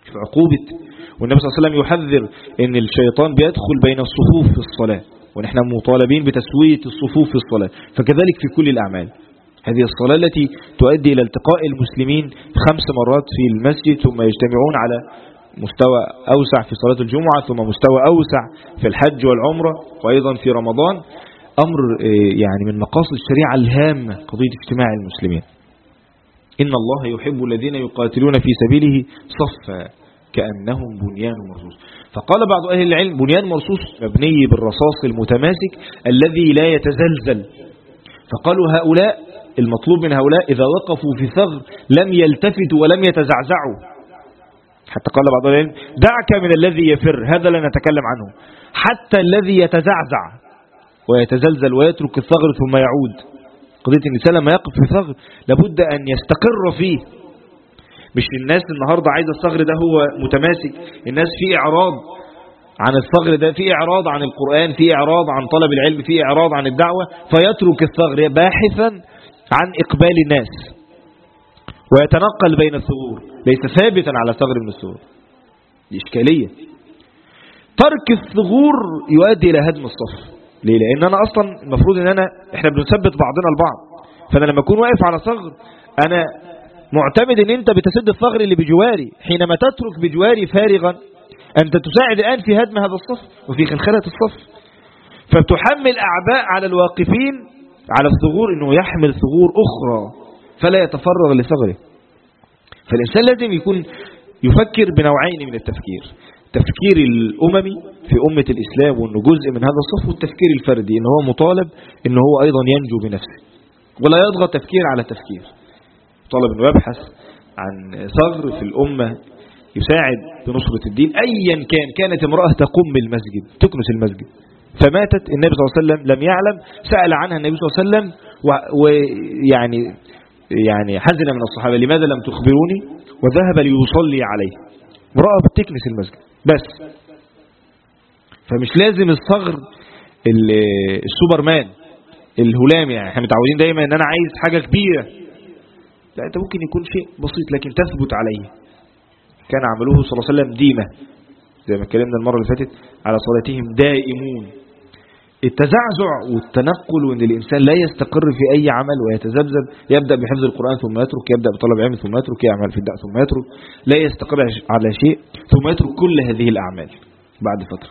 في عقوبة. والنبي صلى الله عليه وسلم يحذر ان الشيطان بيدخل بين الصفوف في الصلاة، ونحن مطالبين بتسوية الصفوف في الصلاة، فكذلك في كل الأعمال. هذه الصلاة التي تؤدي إلى التقاء المسلمين 5 مرات في المسجد، ثم يجتمعون على مستوى أوسع في صلاة الجمعة، ثم مستوى أوسع في الحج والعمرة، وأيضا في رمضان. أمر يعني من مقاصد الشريعة الهامة قضية اجتماع المسلمين. إن الله يحب الذين يقاتلون في سبيله صفا كأنهم بنيان مرصوص. فقال بعض أهل العلم بنيان مرصوص مبني بالرصاص المتماسك الذي لا يتزلزل. فقالوا هؤلاء المطلوب من هؤلاء إذا وقفوا في ثغر لم يلتفتوا ولم يتزعزعوا. حتى قال بعض أهل العلم دعك من الذي يفر، هذا لا نتكلم عنه، حتى الذي يتزعزع ويتزلزل ويترك الثغر ثم يعود. قضية الإنسان لما يقف في ثغر لابد أن يستقر فيه. مش الناس النهاردة عايزة الثغر ده هو متماسك، الناس في إعراض عن الثغر ده، في إعراض عن القرآن، في إعراض عن طلب العلم، في إعراض عن الدعوة، فيترك الثغر باحثا عن إقبال الناس ويتنقل بين الثغور، ليس ثابتا على ثغر من الثغور. دي إشكالية. ترك الثغور يؤدي إلى هدم الصف. ليه؟ لأن أنا أصلا المفروض أن إحنا بنثبت بعضنا البعض، فأنا لما أكون واقف على ثغر أنا معتمد أن أنت بتسد الثغر اللي بجواري. حينما تترك بجواري فارغا أنت تساعد الآن في هدم هذا الصف وفي خلخلة الصف، فبتحمل أعباء على الواقفين على الثغور أنه يحمل ثغور أخرى فلا يتفرغ لثغره. فالإنسان لازم يكون يفكر بنوعين من التفكير: تفكير الأممي في أمة الإسلام وأنه جزء من هذا الصف، والتفكير الفردي أنه هو مطالب أنه هو أيضا ينجو بنفسه ولا يضغط تفكير على تفكير. طالب أنه يبحث عن ثغر في الأمة يساعد بنصرة الدين أيا كان. كانت امرأة تقوم بالمسجد تكنس المسجد فماتت، النبي صلى الله عليه وسلم لم يعلم، سأل عنها النبي صلى الله عليه وسلم ويعني حزن من الصحابة لماذا لم تخبروني، وذهب ليصلي عليه. امرأة بتكنس المسجد بس. فمش لازم الصغر السوبرمان الهلام، يعني احنا متعودين دايما ان انا عايز حاجة كبيرة. لا، انت ممكن يكون شيء بسيط لكن تثبت عليه. كان عمله صلى الله عليه وسلم ديمة، زي ما اتكلمنا المرة اللي فاتت على صلاتهم دائمون. التزعزع والتنقل وان الانسان لا يستقر في اي عمل ويتذبذب، يبدأ بحفظ القرآن ثم يترك، يبدأ بطلب علم ثم يترك، يعمل في الدعوة ثم يترك، لا يستقر على شيء ثم يترك كل هذه الأعمال بعد فترة.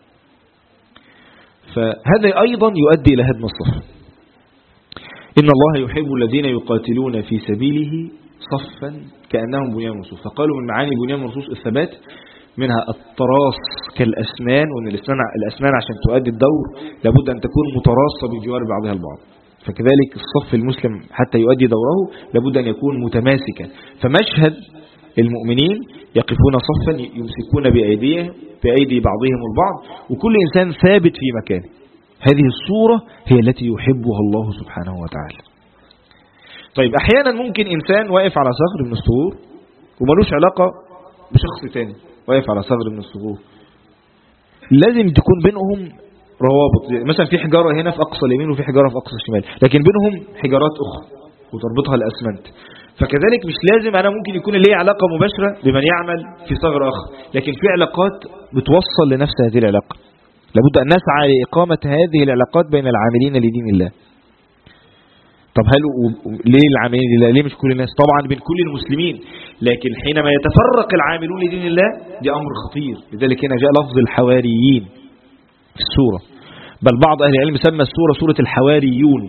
فهذا أيضا يؤدي إلى هدم الصف. إن الله يحب الذين يقاتلون في سبيله صفا كأنهم بنيان مرصوص. فقالوا من معاني بنيان مرصوص الثبات، منها التراص كالأسنان، وأن الأسنان عشان تؤدي الدور لابد أن تكون متراصة بجوار بعضها البعض. فكذلك الصف المسلم حتى يؤدي دوره لابد أن يكون متماسكا. فمشهد المؤمنين يقفون صفا يمسكون بأيدي بعضهم البعض وكل إنسان ثابت في مكانه. هذه الصورة هي التي يحبها الله سبحانه وتعالى. طيب أحيانا ممكن إنسان واقف على ثغر من الثغور وملوش علاقة بشخص تاني واقف على ثغر من الثغور، لازم تكون بينهم روابط. مثلا في حجارة هنا في أقصى اليمين وفي حجارة في أقصى الشمال، لكن بينهم حجارات أخرى وتربطها الأسمنت. فكذلك مش لازم أنا ممكن يكون ليه علاقة مباشرة بمن يعمل في ثغر آخر، لكن في علاقات بتوصل لنفس هذه العلاقة. لابد أن نسعى لإقامة هذه العلاقات بين العاملين لدين الله. طب هل ليه العاملين لله؟ ليه مش كل الناس؟ طبعا بين كل المسلمين، لكن حينما يتفرق العاملون لدين الله دي أمر خطير. لذلك هنا جاء لفظ الحواريين في السورة، بل بعض أهل العلم سمى السورة سورة الحواريون.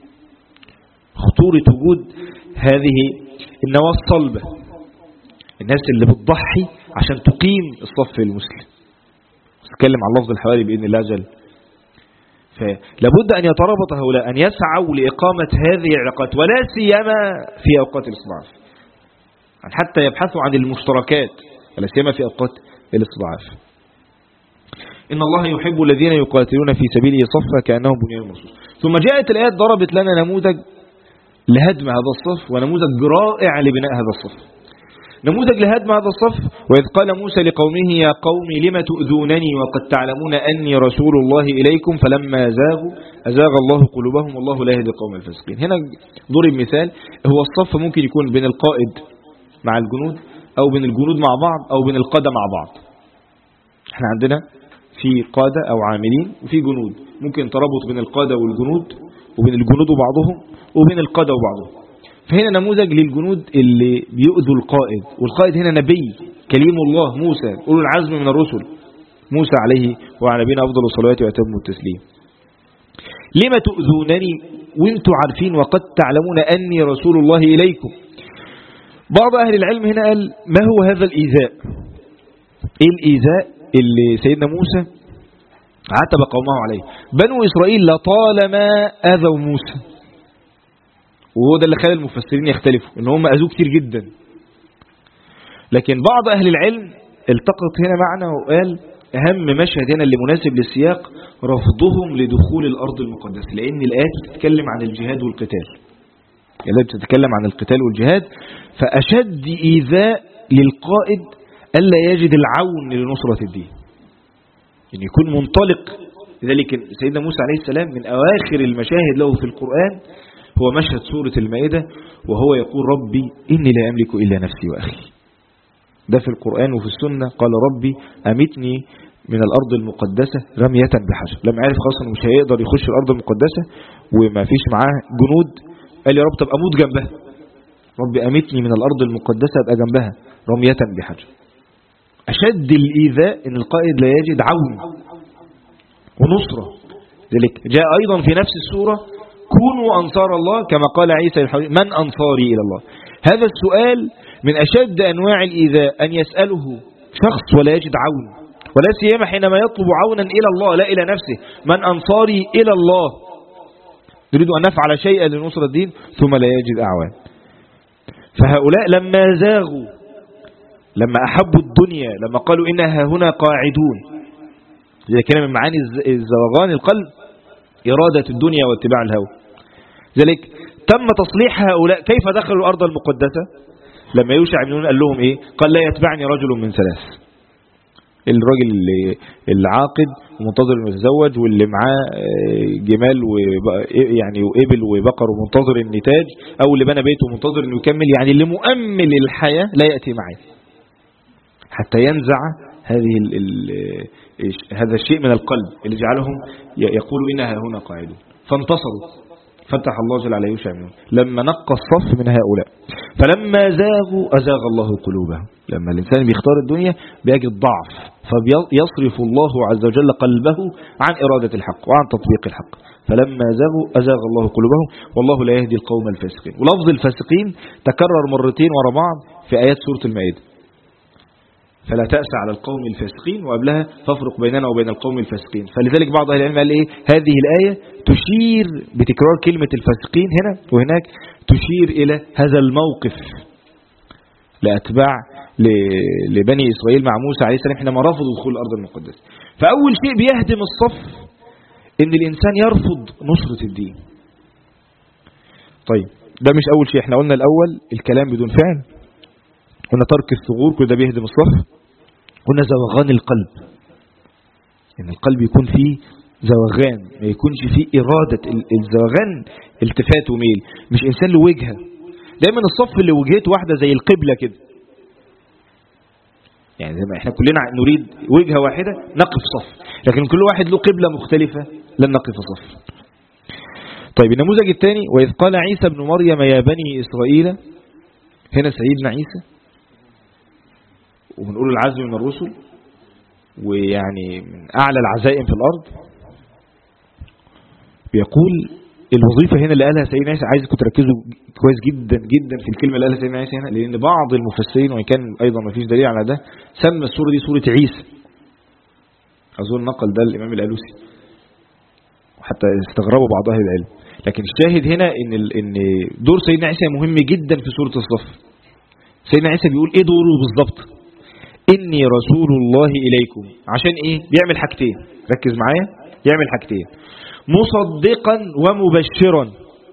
خطورة وجود هذه النواة الصلبة، الناس اللي بتضحي عشان تقيم الصف المسلم. نتكلم عن لفظ الحواري بإذن الله جل. فلابد أن يترابط هؤلاء، أن يسعوا لإقامة هذه العلاقات، ولا سيما في أوقات الاستضعاف، حتى يبحثوا عن المشتركات، ولا سيما في أوقات الاستضعاف. إن الله يحب الذين يقاتلون في سبيله صفا كأنهم بنيان مرصوص. ثم جاءت الآيات ضربت لنا نموذج لهدم هذا الصف ونموذج رائع لبناء هذا الصف. نموذج لهدم هذا الصف: وإذ قال موسى لقومه يا قوم لم تؤذونني وقد تعلمون أني رسول الله إليكم فلما زاغوا أزاغ الله قلوبهم والله لا يهدي القوم الفاسقين. هنا ضرب مثال، هو الصف ممكن يكون بين القائد مع الجنود، أو بين الجنود مع بعض أو بين القادة مع بعض. احنا عندنا في قادة أو عاملين وفي جنود، ممكن تربط بين القادة والجنود وبين الجنود وبعضهم وبين القادة وبعضهم. فهنا نموذج للجنود اللي بيؤذوا القائد، والقائد هنا نبي كليم الله موسى أولو العزم من الرسل، موسى عليه وعلى نبينا أفضل الصلاة وأتم التسليم. لما تؤذونني وانتم عارفين وقد تعلمون أني رسول الله إليكم. بعض أهل العلم هنا قال ما هو هذا الإيذاء؟ إيه الإيذاء اللي سيدنا موسى عاتب قومه عليه؟ بنو إسرائيل لطالما أذوا موسى، وهو ده اللي خلى المفسرين يختلفوا ان هم أذوه كتير جدا. لكن بعض أهل العلم التقط هنا معنا وقال أهم مشهد هنا اللي مناسب للسياق رفضهم لدخول الأرض المقدسة، لأن الآيات بتتكلم عن الجهاد والقتال، الآيات بتتكلم عن القتال والجهاد. فأشد إيذاء للقائد ألا يجد العون لنصرة الدين، يعني يكون منطلق. لذلك سيدنا موسى عليه السلام من أواخر المشاهد له في القرآن هو مشهد سورة المائدة، وهو يقول ربي إني لا أملك إلا نفسي وأخي. ده في القرآن وفي السنة. قال ربي أمتني من الأرض المقدسة رمية بحجر. لما عرف خلاص انه مش هيقدر يخش الأرض المقدسة وما فيش معاه جنود، قال يا رب طب أموت جنبها. ربي أمتني من الأرض المقدسة أبقى جنبها رمية بحجر. أشد الإيذاء إن القائد لا يجد عون ونصرة. ذلك جاء أيضا في نفس السورة كونوا أنصار الله كما قال عيسى من أنصاري إلى الله. هذا السؤال من أشد أنواع الإيذاء، أن يسأله شخص ولا يجد عون، ولا سيما حينما يطلب عونا إلى الله لا إلى نفسه. من أنصاري إلى الله، نريد أن نفعل شيئا لنصرة الدين ثم لا يجد أعوان. فهؤلاء لما زاغوا، لما أحبوا الدنيا، لما قالوا إنها هنا قاعدون، إذا كان من معاني الزوغان القلب إرادة الدنيا واتباع الهوى. ذلك تم تصليح هؤلاء. كيف دخلوا الأرض المقدسة؟ لما يوشع بن نون قال لهم إيه؟ قال لا يتبعني رجل من ثلاث. الراجل اللي عاقد ومنتظر انه يتزوج، واللي معاه جمال يعني وإبل وبقر ومنتظر النتاج، أو اللي بنى بيته ومنتظر انه يكمل، يعني اللي مؤمل الحياة لا يأتي معي حتى ينزع هذا الشيء من القلب اللي جعلهم يقولوا إنها هنا قاعدون. فانتصروا، فتح الله جل على يوشع بن نون لما نقى الصف من هؤلاء. فلما زاغوا أزاغ الله قلوبهم. لما الإنسان بيختار الدنيا بيجد ضعف، فيصرف الله عز وجل قلبه عن إرادة الحق وعن تطبيق الحق. فلما زاغوا أزاغ الله قلوبهم والله لا يهدي القوم الفاسقين. ولفظ الفاسقين تكرر مرتين ورا بعض في آيات سورة المائدة. فلا تأس على القوم الفاسقين، وقبلها فافرق بيننا وبين القوم الفاسقين. فلذلك بعض أهل العلم قال إيه؟ هذه الآية تشير بتكرار كلمة الفاسقين هنا وهناك، تشير إلى هذا الموقف لأتباع لبني إسرائيل مع موسى عليه السلام حينما رفضوا دخول الأرض المقدسة. فأول شيء بيهدم الصف إن الإنسان يرفض نصرة الدين. طيب ده مش أول شيء، احنا قلنا الأول الكلام بدون فعل، قلنا ترك الثغور، كل ده بيهدم الصف. قلنا زوغان القلب، إن القلب يكون فيه زوغان، ما يكونش فيه إرادة. الزوغان التفات وميل، مش إنسان له وجهة. دايما الصف اللي وجهته واحدة زي القبلة كده، يعني زي ما احنا كلنا نريد وجهة واحدة نقف صف، لكن كل واحد له قبلة مختلفة لن نقف صف. طيب النموذج الثاني، وإذ قال عيسى ابن مريم يا بني إسرائيل، هنا سيدنا عيسى وبنقول العزم من الرسل، ويعني من أعلى العزائم في الأرض، بيقول الوظيفة هنا اللي قالها سيدنا عيسى. عايزكم تركزوا كويس جدا جدا في الكلمة اللي قالها سيدنا عيسى هنا، لأن بعض المفسرين وإن كان أيضا ما فيش دليل على ده سمى السورة دي سورة عيسى. أظن نقل ده الإمام الألوسي، وحتى استغربوا بعض أهل العلم. لكن الشاهد هنا إن دور سيدنا عيسى مهم جدا في سورة الصف. سيدنا عيسى بيقول إيه دوره بالضبط؟ إني رسول الله إليكم. عشان إيه؟ بيعمل حاجتين، ركز معايا، يعمل حاجتين: مصدقا ومبشرا.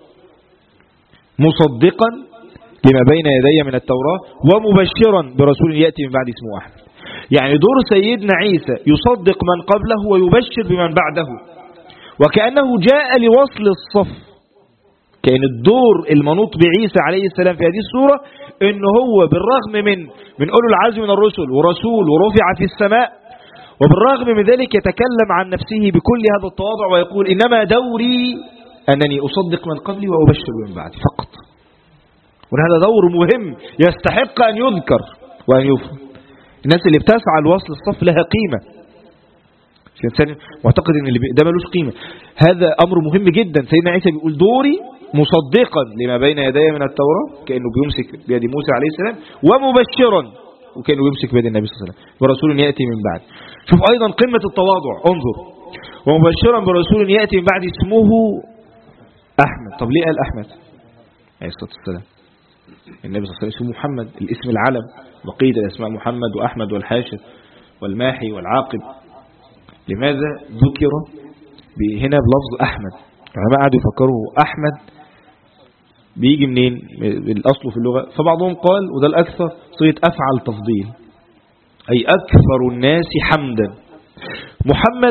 مصدقا لما بين يدي من التوراة، ومبشرا برسول يأتي من بعد اسمه أحمد. يعني دور سيدنا عيسى يصدق من قبله ويبشر بمن بعده، وكأنه جاء لوصل الصف. كأن الدور المنوط بعيسى عليه السلام في هذه السورة ان هو بالرغم من أولو العزم من الرسل ورسول ورفع في السماء، وبالرغم من ذلك يتكلم عن نفسه بكل هذا التواضع ويقول إنما دوري أنني أصدق من قبلي وأبشر من بعدي فقط. وهذا دور مهم يستحق أن يذكر وأن يفهم. الناس اللي بتسعى لوصل الصف لها قيمة. الإنسان معتقد أن اللي ده ملوش قيمة، هذا أمر مهم جدا. سيدنا عيسى بيقول دوري مصدقا لما بين يدي من التوراة، كأنه بيمسك بيد موسى عليه السلام، ومبشرا وكأنه بيمسك بيد النبي صلى الله عليه وسلم برسول يأتي من بعد. شوف أيضا قمة التواضع، انظر، ومبشرا برسول يأتي من بعد اسمه أحمد. طب ليه قال أحمد عليه الصلاة والسلام؟ النبي صلى الله عليه وسلم اسمه محمد، الاسم العلم، بقية الأسماء محمد وأحمد والحاشر والماحي والعاقب. لماذا ذكر هنا بلفظ أحمد؟ العلماء قعدوا يفكروا أحمد بيجي منين الأصل في اللغة، فبعضهم قال وده الأكثر صيغة أفعل تفضيل، أي أكثر الناس حمدا. محمد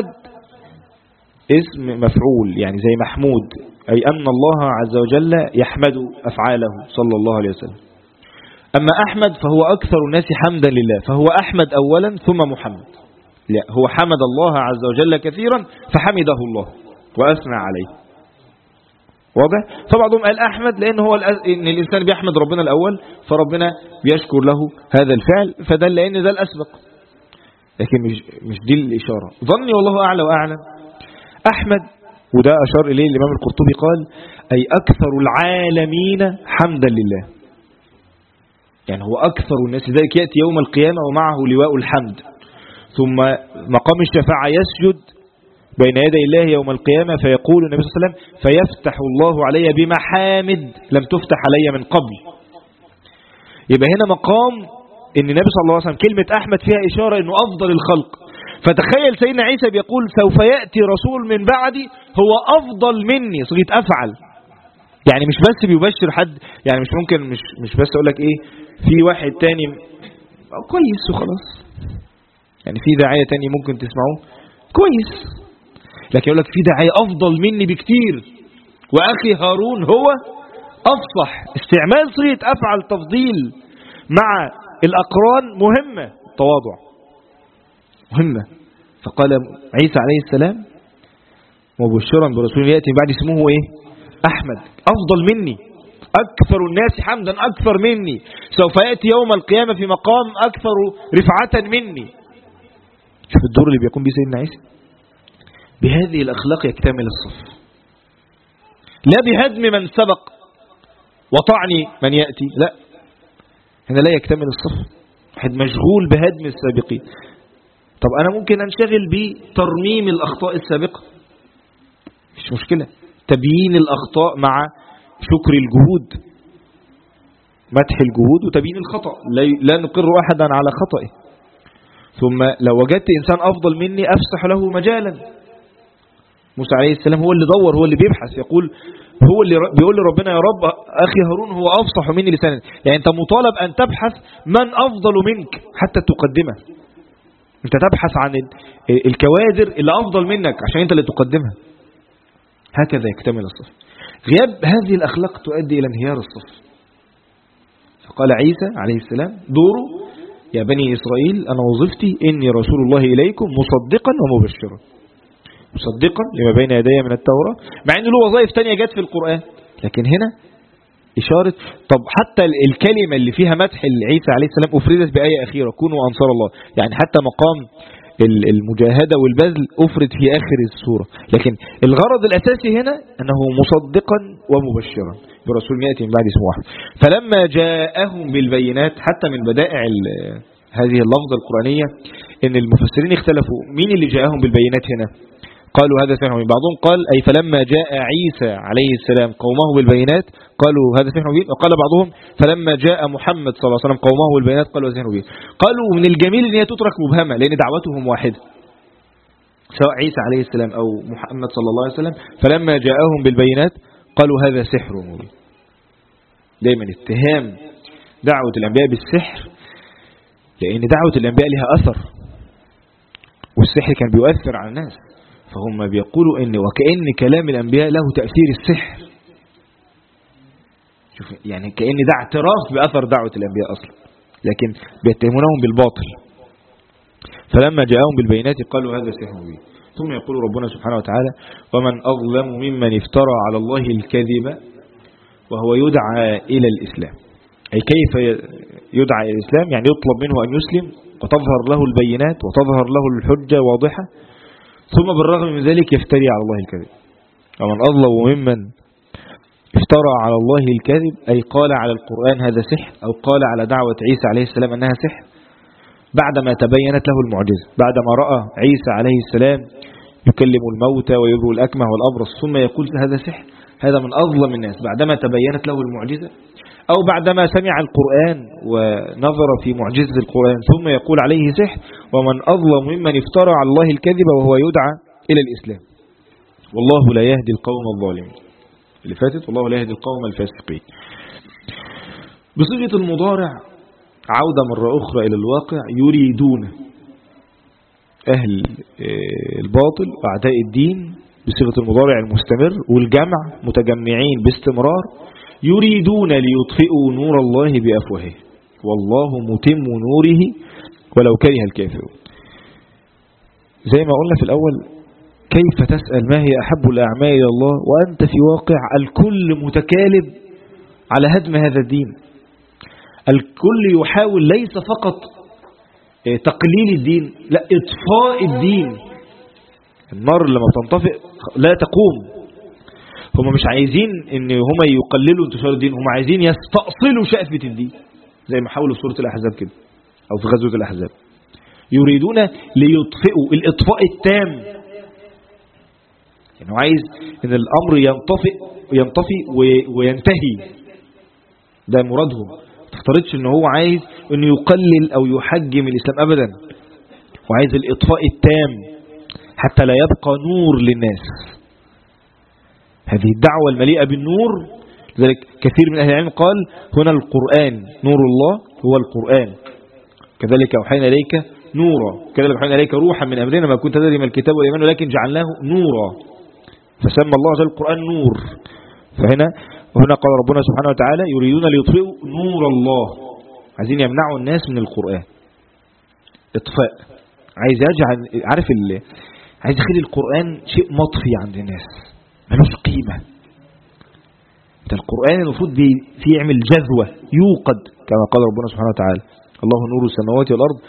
اسم مفعول يعني زي محمود، أي أن الله عز وجل يحمد أفعاله صلى الله عليه وسلم. أما أحمد فهو أكثر الناس حمدا لله، فهو أحمد أولا ثم محمد. لا، هو حمد الله عز وجل كثيرا فحمده الله وأثنى عليه. واضح؟ فبعضهم قال أحمد لأن هو إن الإنسان بيحمد ربنا الأول، فربنا بيشكر له هذا الفعل، فده لأن ده الأسبق. لكن مش دي الإشارة. ظني والله أعلى وأعلم أحمد، وده أشار إليه الإمام القرطبي قال أي أكثر العالمين حمدا لله، يعني هو أكثر الناس. لذلك يأتي يوم القيامة ومعه لواء الحمد، ثم مقام الشفاعة يسجد بين يدي الله يوم القيامة فيقول النبي صلى الله عليه وسلم فيفتح الله علي بمحامد لم تفتح علي من قبل. يبقى هنا مقام ان النبي صلى الله عليه وسلم كلمة أحمد فيها إشارة انه أفضل الخلق. فتخيل سيدنا عيسى بيقول سوف يأتي رسول من بعدي هو أفضل مني، صيغة أفعل، يعني مش بس بيبشر حد، يعني مش ممكن مش بس أقول لك إيه في واحد تاني كويس وخلاص، يعني في داعية تاني ممكن تسمعوه كويس، لكن يقول لك في داعية أفضل مني بكتير وأخي هارون هو أفصح. استعمال صيغة أفعل تفضيل مع الأقران مهمة، تواضع مهمة. فقال عيسى عليه السلام مبشرا برسول يأتي بعد اسمه إيه؟ أحمد، أفضل مني، أكثر الناس حمدا، أكثر مني، سوف يأتي يوم القيامة في مقام أكثر رفعة مني. شوف الدور اللي بيقوم به سيدنا عيسى. بهذه الأخلاق يكتمل الصف، لا بهدم من سبق وطعن من يأتي، لا، هنا لا يكتمل الصف. واحد مشغول بهدم السابقين. طب أنا ممكن أنشغل بترميم الأخطاء السابقة، مش مشكلة، تبيين الأخطاء مع شكر الجهود، مدح الجهود وتبيين الخطأ، لا نقر أحدا على خطئه. ثم لو وجدت إنسان أفضل مني أفسح له مجالا. موسى عليه السلام هو اللي دور، هو اللي بيبحث، يقول هو اللي بيقول لربنا يا رب أخي هارون هو أفصح مني لسانا. يعني أنت مطالب أن تبحث من أفضل منك حتى تقدمه. أنت تبحث عن الكوادر اللي أفضل منك عشان أنت اللي تقدمها. هكذا يكتمل الصف. غياب هذه الأخلاق تؤدي إلى انهيار الصف. فقال عيسى عليه السلام دوره يا بني إسرائيل أنا وظيفتي إني رسول الله إليكم مصدقا ومبشرا. مصدقا لما بين يدي من التوراة، مع أنه له وظائف تانية جت في القرآن، لكن هنا إشارة. طب حتى الكلمة اللي فيها مدح عيسى عليه السلام أفردت بآية أخيرة كونوا أنصار الله، يعني حتى مقام المجاهدة والبذل أفرد في آخر السورة، لكن الغرض الأساسي هنا أنه مصدقا ومبشرا برسول يأتي من بعد اسمه أحمد. فلما جاءهم بالبينات، حتى من بدائع هذه اللفظة القرآنية إن المفسرين اختلفوا مين اللي جاءهم بالبينات هنا. قالوا هذا سحر مبين، بعضهم قال أي فلما جاء عيسى عليه السلام قومه بالبينات قالوا هذا سحر مبين، وقال بعضهم فلما جاء محمد صلى الله عليه وسلم قومه بالبينات قالوا هذا سحر مبين. قالوا من الجميل ان هي تترك مبهمة لأن دعوتهم واحدة، سواء عيسى عليه السلام أو محمد صلى الله عليه وسلم، فلما جاءهم بالبينات قالوا هذا سحر مبين. دايما اتهام دعوة الأنبياء بالسحر، لأن دعوة الأنبياء لها أثر، والسحر كان بيؤثر على الناس، فهم بيقولوا إن وكأن كلام الأنبياء له تأثير السحر. شوف يعني كأن ده اعتراف بأثر دعوة الأنبياء أصلا، لكن بيتهمونهم بالباطل. فلما جاءهم بالبينات قالوا هذا سحر مبين. ثم يقول ربنا سبحانه وتعالى ومن أظلم ممن افترى على الله الكذب وهو يدعى إلى الإسلام. أي كيف يدعى إلى الإسلام؟ يعني يطلب منه أن يسلم وتظهر له البينات وتظهر له الحجة واضحة، ثم بالرغم من ذلك يفتري على الله الكذب. ومن أظلم ممن افترى على الله الكذب أي قال على القرآن هذا سحر، أو قال على دعوة عيسى عليه السلام أنها سحر بعدما تبينت له المعجزة، بعدما رأى عيسى عليه السلام يكلم الموتى ويبرئ الأكمه والأبرص ثم يقول هذا سحر. هذا من أظلم الناس بعدما تبينت له المعجزة، أو بعدما سمع القرآن ونظر في معجزة القرآن ثم يقول عليه سحر. ومن أظلم ممن افترى على الله الكذب وهو يدعى إلى الإسلام. والله لا يهدي القوم الظالمين اللي فاتت، والله لا يهدي القوم الفاسقين. بصيغة المضارع عودة مرة أخرى إلى الواقع. يريدون أهل الباطل وأعداء الدين بصيغة المضارع المستمر، والجمع متجمعين باستمرار. يريدون ليطفئوا نور الله بأفواههم والله متم نوره ولو كره الكافرون. زي ما قلنا في الأول، كيف تسأل ما هي أحب الأعمال إلى الله وأنت في واقع الكل متكالب على هدم هذا الدين؟ الكل يحاول ليس فقط تقليل الدين، لا إطفاء الدين. النار لما بتنطفئ لا تقوم. هم مش عايزين ان هم يقللوا انتشار الدين، هم عايزين يستأصلوا شأفة الدين، زي ما حاولوا في سورة الأحزاب كده أو في غزوة الأحزاب. يريدون ليطفئوا الإطفاء التام، يعني عايز ان الأمر ينطفئ وينتهي. ده مرادهم. تفترضش ان هو عايز انه يقلل او يحجم الإسلام أبدا، وعايز الإطفاء التام حتى لا يبقى نور للناس. هذه الدعوة المليئة بالنور. لذلك كثير من أهل العلم قال هنا القرآن نور الله هو القرآن. كذلك أوحينا إليك نورا، كذلك أوحينا إليك روحا من أمرنا ما كنت تدري ما الكتاب والإيمان ولكن جعلناه نورا، فسمى الله عز وجل القرآن نور. وهنا قال ربنا سبحانه وتعالى يريدون ليطفئوا نور الله، عايزين يمنعوا الناس من القرآن. إطفاء، عايز يجعل عايز يخلي القرآن شيء مطفي عند الناس ملوش قيمة. ده القرآن المفروض يعمل جذوة، يوقد كما قال ربنا سبحانه وتعالى الله نور السماوات والأرض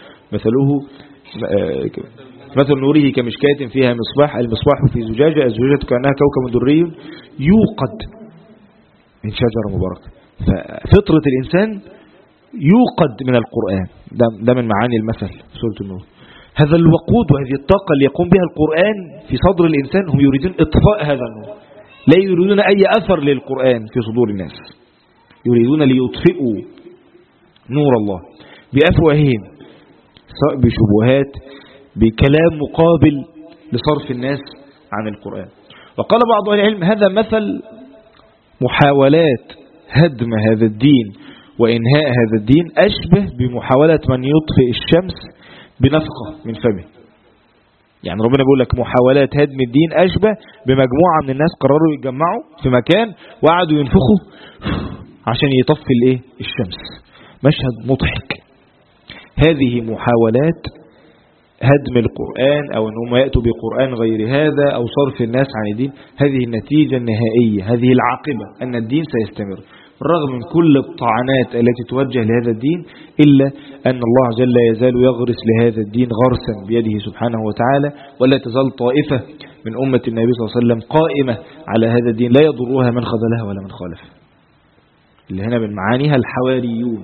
مثل نوره كمشكاة فيها مصباح، المصباح في زجاجة، الزجاجة كأنها كوكب دري يوقد من شجرة مباركة. ففطرة الإنسان يوقد من القرآن. ده من معاني المثل في سورة النور. هذا الوقود وهذه الطاقة اللي يقوم بها القرآن في صدر الإنسان، هم يريدون إطفاء هذا النور. لا يريدون أي أثر للقرآن في صدور الناس، يريدون ليطفئوا نور الله بأفواههم، سواء بشبهات بكلام مقابل لصرف الناس عن القرآن. وقال بعض أهل العلم هذا مثل محاولات هدم هذا الدين وإنهاء هذا الدين أشبه بمحاولة من يطفئ الشمس بنفخة من فمه. يعني ربنا بيقول لك محاولات هدم الدين أشبه بمجموعة من الناس قرروا يتجمعوا في مكان وقعدوا ينفخوا عشان يطفي الشمس. مشهد مضحك. هذه محاولات هدم القرآن أو أنهم يأتوا بقرآن غير هذا أو صرف الناس عن الدين. هذه النتيجة النهائية، هذه العاقبة، أن الدين سيستمر بالرغم من كل الطعنات التي توجه لهذا الدين، إلا أن الله جل يزال يغرس لهذا الدين غرسا بيده سبحانه وتعالى، ولا تزال طائفة من أمة النبي صلى الله عليه وسلم قائمة على هذا الدين لا يضرها من خذلها ولا من خالفها. اللي هنا من معانيها الحواريون.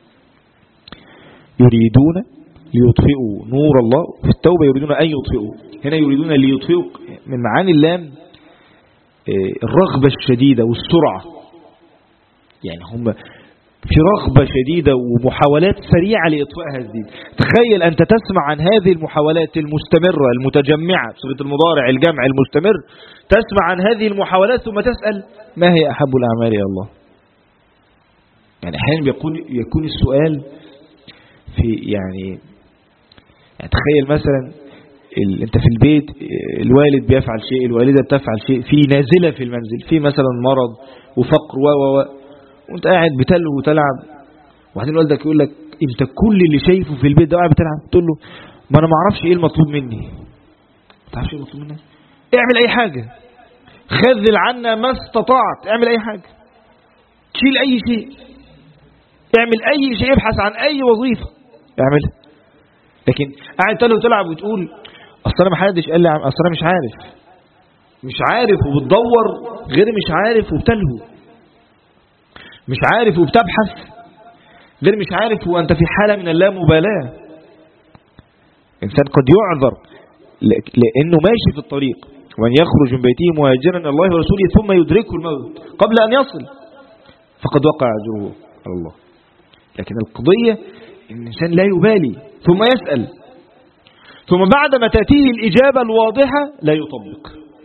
يريدون ليطفئوا نور الله. في التوبة يريدون أن يطفئوا، هنا يريدون ليطفئوا. من معاني اللام الرغبة الشديدة والسرعة، يعني هم في رغبة شديدة ومحاولات سريعة لإطفاء هذا الدين. تخيل أنت تسمع عن هذه المحاولات المستمرة المتجمعة بصيغة المضارع الجمع المستمر، تسمع عن هذه المحاولات ثم تسأل ما هي أحب الأعمال إلى الله. يعني أحيانا يكون السؤال في يعني تخيل مثلا انت في البيت الوالد بيفعل شيء، الوالدة بتفعل شيء، في نازلة في المنزل، في مثلا مرض وفقر وانت قاعد بتلهو وتلعب، وبعدين والدك يقول لك انت كل اللي شايفه في البيت ده قاعد بتلعب، تقول له ما انا ما اعرفش ايه المطلوب مني. ما تعرفش ايه المطلوب منك؟ اعمل اي حاجة، خذل عنا ما استطعت، اعمل اي حاجة، شيل اي شيء، اعمل اي شيء، ابحث عن اي وظيفة اعملها. لكن قاعد تلهو وتلعب وتقول اصل انا ما حدش قال لي، اصل انا مش عارف وبتدور، غير مش عارف وبتلهو، مش عارف وبتبحث، غير مش عارف وانت في حالة من اللامبالاة. انسان قد يعذر لانه ماشي في الطريق، ومن يخرج من بيته مهاجرا الى الله ورسوله ثم يدركه الموت قبل ان يصل فقد وقع اجره على الله. لكن القضية ان الانسان لا يبالي ثم يسأل، ثم بعدما تأتيه الإجابة الواضحة لا يطبق.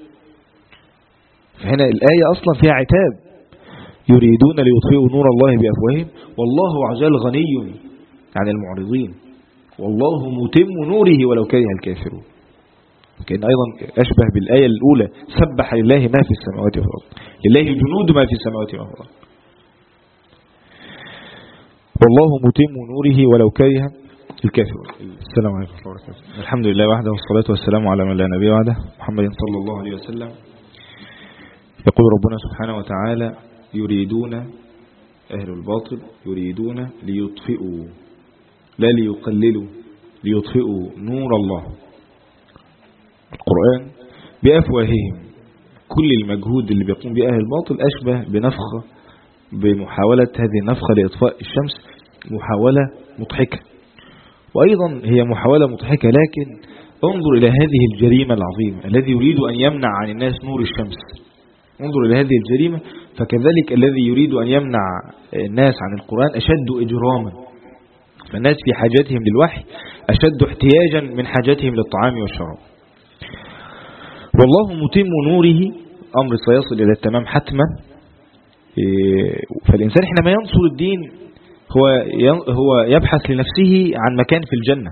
فهنا الآية أصلا فيها عتاب، يريدون ليطفئوا نور الله بأفواههم والله عز وجل غني عن المعرضين والله متم نوره ولو كره الكافرون. كأن أيضا أشبه بالآية الأولى، سبح لله ما في السماوات والأرض، لله جنود ما في السماوات والأرض والله متم نوره ولو كره الكافرون. السلام عليكم ورحمة الله وبركاته. الحمد لله وحده والصلاة والسلام على من لا نبي بعده محمد صلى الله عليه وسلم. يقول ربنا سبحانه وتعالى يريدون أهل الباطل يريدون ليطفئوا لا ليقللوا، ليطفئوا نور الله القرآن بأفواههم. كل المجهود اللي بيقوم به أهل الباطل أشبه بنفخة، بمحاولة هذه النفخة لإطفاء الشمس، محاولة مضحكة، وأيضا هي محاولة مضحكة. لكن انظر إلى هذه الجريمة العظيمة، الذي يريد أن يمنع عن الناس نور الشمس، انظر إلى هذه الجريمة. فكذلك الذي يريد أن يمنع الناس عن القرآن أشد إجراما. فالناس في حاجتهم للوحي أشد احتياجا من حاجتهم للطعام والشراب. والله متم نوره، أمر سيصل إلى التمام حتما. فالإنسان حينما ينصر الدين هو يبحث لنفسه عن مكان في الجنة.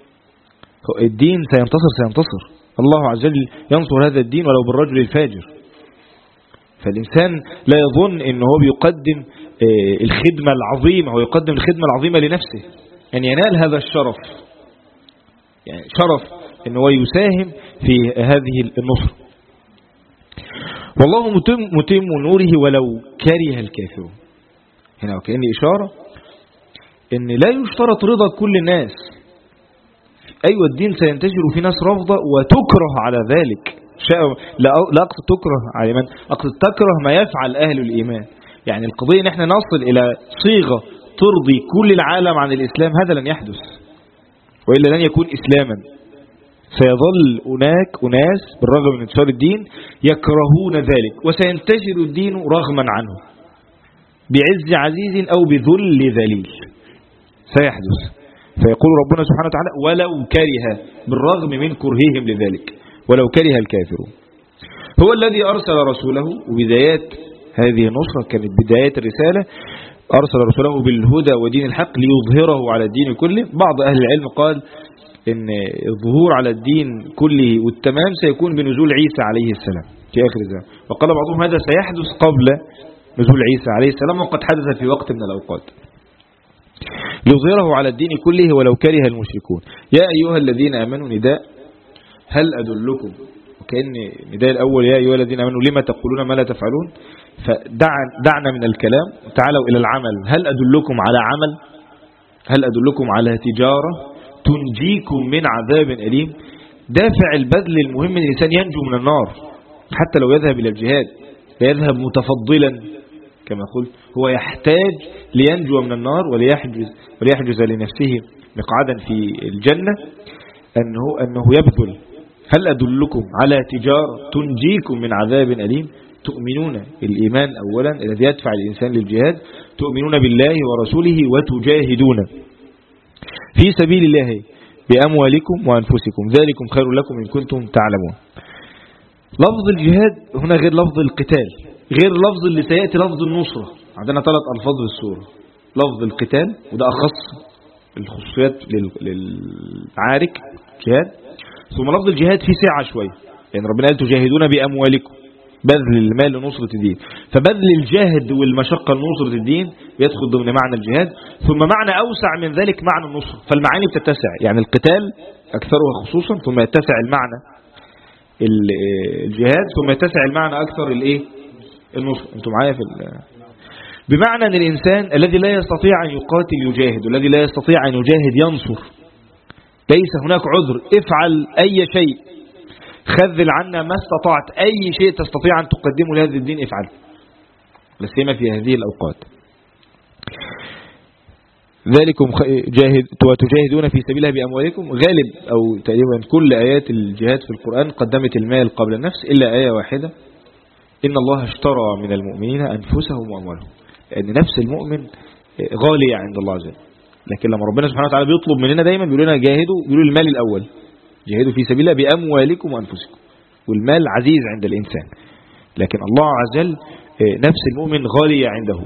الدين سينتصر. الله عز وجل ينصر هذا الدين ولو بالرجل الفاجر. فالإنسان لا يظن أنه هو بيقدم الخدمة العظيمة، هو يقدم الخدمة العظيمة لنفسه أن ينال هذا الشرف، يعني شرف أنه هو يساهم في هذه النصر. والله متم نوره ولو كره الكافرون. هنا وكأن إشارة أن لا يشترط رضا كل الناس. أيوة الدين سينتشر وفي ناس رافضة وتكره على ذلك، لا أقصد تكره على من، أقصد تكره ما يفعل أهل الإيمان. يعني القضية نحن نصل إلى صيغة ترضي كل العالم عن الإسلام، هذا لن يحدث، وإلا لن يكون إسلاما. سيظل هناك أناس بالرغم من انتشار الدين يكرهون ذلك، وسينتشر الدين رغما عنه بعز عزيز أو بذل ذليل، سيحدث. فيقول ربنا سبحانه وتعالى ولو كره، بالرغم من كرههم لذلك، ولو كره الكافرون. هو الذي أرسل رسوله، وبدايات هذه النصرة كانت بدايات الرسالة، أرسل رسوله بالهدى ودين الحق ليظهره على الدين كله. بعض أهل العلم قال إن الظهور على الدين كله والتمام سيكون بنزول عيسى عليه السلام في آخر الزمان، وقال بعضهم هذا سيحدث قبل نزول عيسى عليه السلام، وقد حدث في وقت من الأوقات. ليظهره على الدين كله ولو كره المشركون. يا أيها الذين آمنوا نداء، هل أدلكم، وكأن نداء الأول يا أيها الذين آمنوا لما تقولون ما لا تفعلون. فدعنا من الكلام وتعالوا إلى العمل. هل أدلكم على عمل، هل أدلكم على تجارة تنجيكم من عذاب أليم. دافع البذل المهم ان الإنسان ينجو من النار، حتى لو يذهب إلى الجهاد لا يذهب متفضلا كما قلت، هو يحتاج لينجو من النار وليحجز لنفسه مقعدا في الجنة أنه يبذل. هل أدلكم على تجارة تنجيكم من عذاب أليم. تؤمنون الإيمان أولا الذي يدفع الإنسان للجهاد، تؤمنون بالله ورسوله وتجاهدون في سبيل الله بأموالكم وأنفسكم ذلكم خير لكم إن كنتم تعلمون. لفظ الجهاد هنا غير لفظ القتال، غير لفظ اللي سيأتي لفظ النصرة. عندنا 3 ألفاظ في السورة، لفظ القتال وده أخص الخصوصيات للعارك جهاد، ثم لفظ الجهاد فيه سعة شوية، يعني ربنا قال تجاهدون بأموالكم، بذل المال لنصرة الدين. فبذل الجهد والمشقة لنصرة الدين يدخل ضمن معنى الجهاد. ثم معنى أوسع من ذلك معنى النصر، فالمعاني بتتسع، يعني القتال أكثرها خصوصا، ثم يتسع المعنى الجهاد، ثم يتسع المعنى أكثر النصر. انتم معايا بمعنى أن الإنسان الذي لا يستطيع أن يقاتل يجاهد، والذي لا يستطيع أن يجاهد ينصر. ليس هناك عذر، افعل أي شيء، خذل عنا ما استطعت، أي شيء تستطيع أن تقدمه لهذا الدين افعله، لا سيما في هذه الأوقات. ذلكم وتجاهدون في سبيلها بأموالكم. غالب أو تقريبا كل آيات الجهاد في القرآن قدمت المال قبل النفس إلا آية واحدة: إن الله اشترى من المؤمنين أنفسهم وأموالهم. لأن نفس المؤمن غالية عند الله عز وجل. لكن لما ربنا سبحانه وتعالى بيطلب مننا دايما بيقول لنا جاهدوا، بيقول المال الأول، جاهدوا في سبيل الله بأموالكم وأنفسكم، والمال عزيز عند الإنسان، لكن الله عز وجل نفس المؤمن غالية عنده.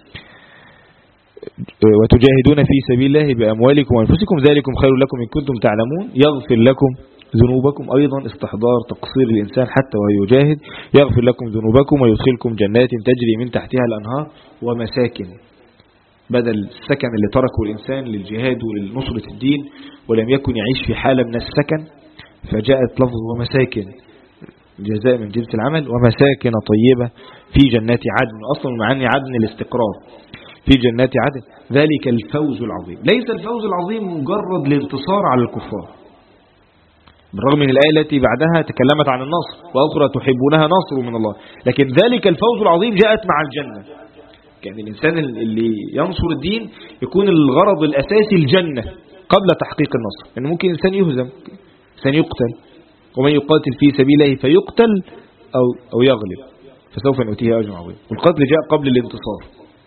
وتجاهدون في سبيل الله بأموالكم وأنفسكم ذلكم خير لكم إن كنتم تعلمون يغفر لكم ذنوبكم. أيضا استحضار تقصير الإنسان حتى وهو يجاهد. يغفر لكم ذنوبكم ويدخلكم جنات تجري من تحتها الأنهار ومساكن، بدل السكن اللي تركه الإنسان للجهاد ولنصرة الدين ولم يكن يعيش في حالة من السكن، فجاءت لفظ ومساكن جزاء من جنس العمل، ومساكن طيبة في جنات عدن. أصلا معاني عدن الاستقرار، في جنات عدن. ذلك الفوز العظيم. ليس الفوز العظيم مجرد الانتصار على الكفار، بالرغم من الآية التي بعدها تكلمت عن النصر: وأخرى تحبونها نصر من الله. لكن ذلك الفوز العظيم جاءت مع الجنة. يعني الإنسان اللي ينصر الدين يكون الغرض الأساسي الجنة قبل تحقيق النصر. يعني ممكن إنسان يهزم، إنسان يقتل، ومن يقاتل في سبيل الله فيقتل أو يغلب فسوف نؤتيه أجر عظيم. والقتل جاء قبل الانتصار.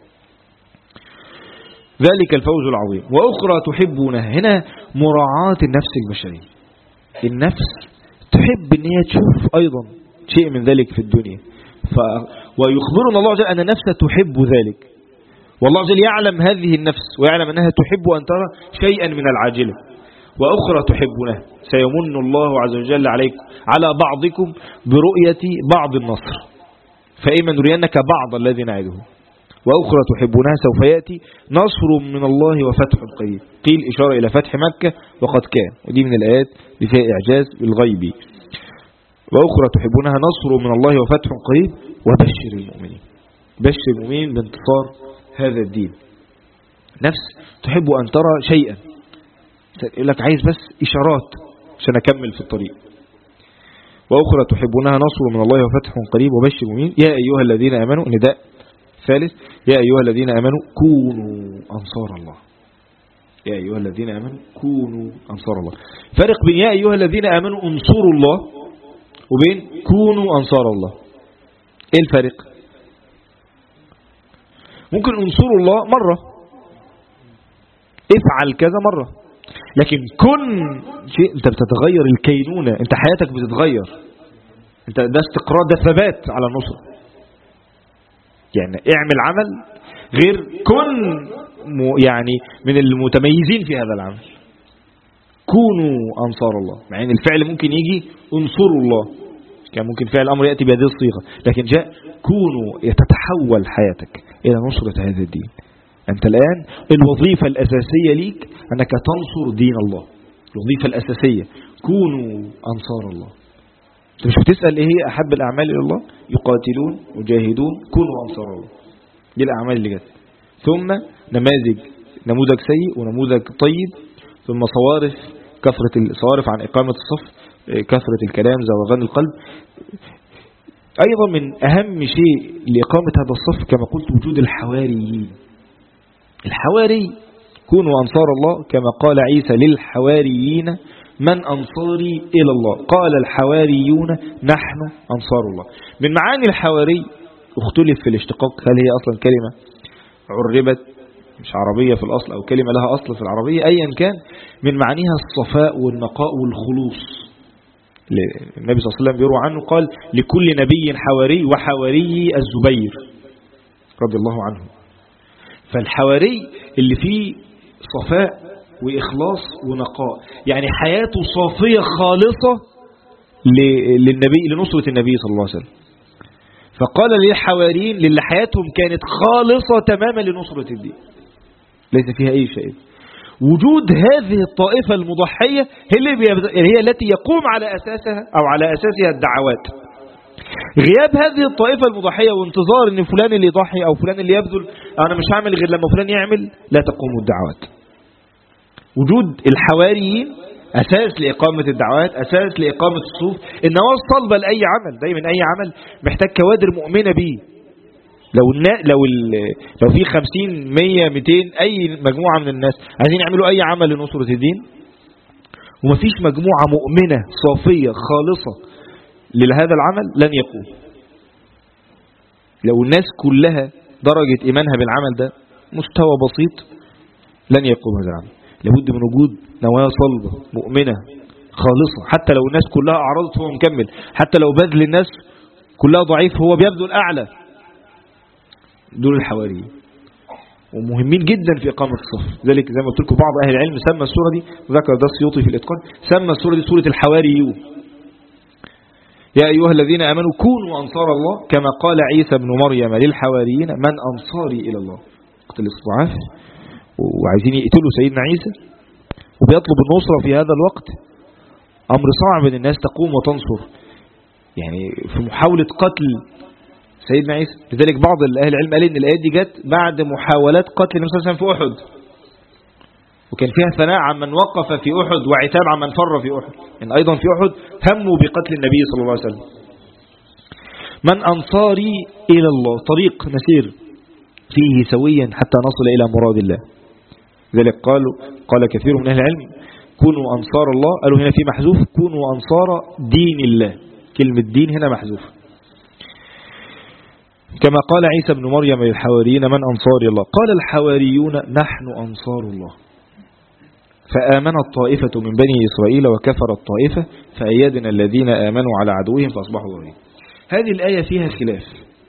ذلك الفوز العظيم. وأخرى تحبونها، هنا مراعاة النفس البشرية. النفس تحب أن هي تشوف أيضا شيء من ذلك في الدنيا، ويخبرنا الله عز وجل أن النفس تحب ذلك، والله عز وجل يعلم هذه النفس ويعلم أنها تحب أن ترى شيئا من العاجلة. وأخرى تحبونها سيمن الله عز وجل عليكم على بعضكم برؤية بعض النصر، فإما نرينك بعض الذي نعده. وأخرى تحبونها سوف يأتي نصر من الله وفتح قريب. قيل إشارة إلى فتح مكة وقد كان، ودي من الآيات اللي فيها إعجاز بالغيب. وأخرى تحبونها نصر من الله وفتح قريب وبشر المؤمنين. بشر المؤمنين بانتصار هذا الدين. نفس تحب أن ترى شيئا، يقول لك عايز بس إشارات عشان أكمل في الطريق. وأخرى تحبونها نصر من الله وفتح قريب وبشر المؤمنين. يا أيها الذين آمنوا، نداء ثالث: يا أيها الذين آمنوا كونوا أنصار الله. يا أيها الذين آمنوا كونوا أنصار الله. فرق بين يا أيها الذين آمنوا انصروا الله وبين كونوا أنصار الله. إيه الفرق؟ ممكن انصروا الله مرة، افعل كذا مرة، لكن كن شيء انت بتتغير الكينونة، انت حياتك بتتغير، انت ده استقرار، ده ثبات على النصر. يعني اعمل عمل غير كن يعني من المتميزين في هذا العمل. كونوا أنصار الله، مع ان الفعل ممكن يجي انصروا الله، كان ممكن فعل الأمر يأتي بهذه الصيغة، لكن جاء كونوا، يتتحول حياتك إلى نصرة هذا الدين. أنت الآن الوظيفة الأساسية ليك أنك تنصر دين الله، الوظيفة الأساسية. كونوا أنصار الله. أنت مش بتسأل إيه هي أحب الأعمال إلى الله؟ يقاتلون وجاهدون كونوا أنصار الله. دي الأعمال اللي جت. ثم نموذج سيء ونموذج طيب، ثم صوارف، كثرة الصوارف عن إقامة الصف، كثرة الكلام، زوغان القلب. أيضا من أهم شيء لإقامة هذا الصف كما قلت وجود الحواريين. الحواري كونوا أنصار الله، كما قال عيسى للحواريين من أنصاري إلى الله؟ قال الحواريون نحن أنصار الله. من معاني الحواري اختلف في الاشتقاق، هل هي أصلا كلمة عربت مش عربية في الأصل أو كلمة لها أصل في العربية، أيا كان من معانيها الصفاء والنقاء والخلوص. النبي صلى الله عليه وسلم بيروى عنه قال لكل نبي حواري وحواري الزبير رضي الله عنه. فالحواري اللي فيه صفاء وإخلاص ونقاء، يعني حياته صافية خالصة للنبي، لنصرة النبي صلى الله عليه وسلم. فقال للحواريين للي حياتهم كانت خالصة تماما لنصرة الدين ليس فيها أي شيء، وجود هذه الطائفة المضحية هي التي يقوم على أساسها أو على أساسها الدعوات. غياب هذه الطائفة المضحية وانتظار ان فلان اللي يضحي او فلان اللي يبذل، انا مش هعمل غير لما فلان يعمل، لا تقوم الدعوات. وجود الحواريين اساس لإقامة الدعوات، اساس لإقامة الصفوف، النواة الصلبة لأي عمل. دايما اي عمل محتاج كوادر مؤمنة به. لو في 50 100 200 اي مجموعة من الناس عايزين يعملوا اي عمل لنصرة الدين ومفيش مجموعة مؤمنة صافية خالصة لهذا العمل لن يقوم. لو الناس كلها درجة إيمانها بالعمل ده مستوى بسيط لن يقوم هذا العمل. لابد من وجود نوايا صلبة مؤمنة خالصة، حتى لو الناس كلها أعرضت هو مكمل، حتى لو بذل الناس كلها ضعيف هو بيبذل أعلى. دول الحواريين ومهمين جدا في إقامة الصف. ذلك زي ما قلت لكم بعض أهل العلم سمى السورة دي، ذكر ده السيوطي في الإتقان، سمى السورة دي سورة الحواريون. يا أيها الذين آمنوا كونوا أنصار الله كما قال عيسى بن مريم للحواريين من أنصاري إلى الله. وقت الاستضعاف وعايزين يقتلوا سيدنا عيسى وبيطلب النصرة في هذا الوقت، أمر صعب ان الناس تقوم وتنصر يعني في محاولة قتل سيدنا عيسى. لذلك بعض أهل العلم قال إن الآيات دي جت بعد محاولات قتل النبي صلى الله عليه وسلم في أحد، وكان فيها ثناء عن من وقف في أحد وعتاب عن من فر في أحد. يعني أيضا في أحد هموا بقتل النبي صلى الله عليه وسلم. من أنصاري إلى الله، طريق نسير فيه سويا حتى نصل إلى مراد الله. ذلك قال كثير من أهل العلم كونوا أنصار الله، قالوا هنا في محذوف كونوا أنصار دين الله، كلمة دين هنا محذوف. كما قال عيسى بن مريم للحواريين من أنصاري الله، قال الحواريون نحن أنصار الله فآمنت طائفة من بني إسرائيل وكفرت طائفة فأيدنا الذين آمنوا على عدوهم فأصبحوا ظاهرين. هذه الآية فيها خلاف.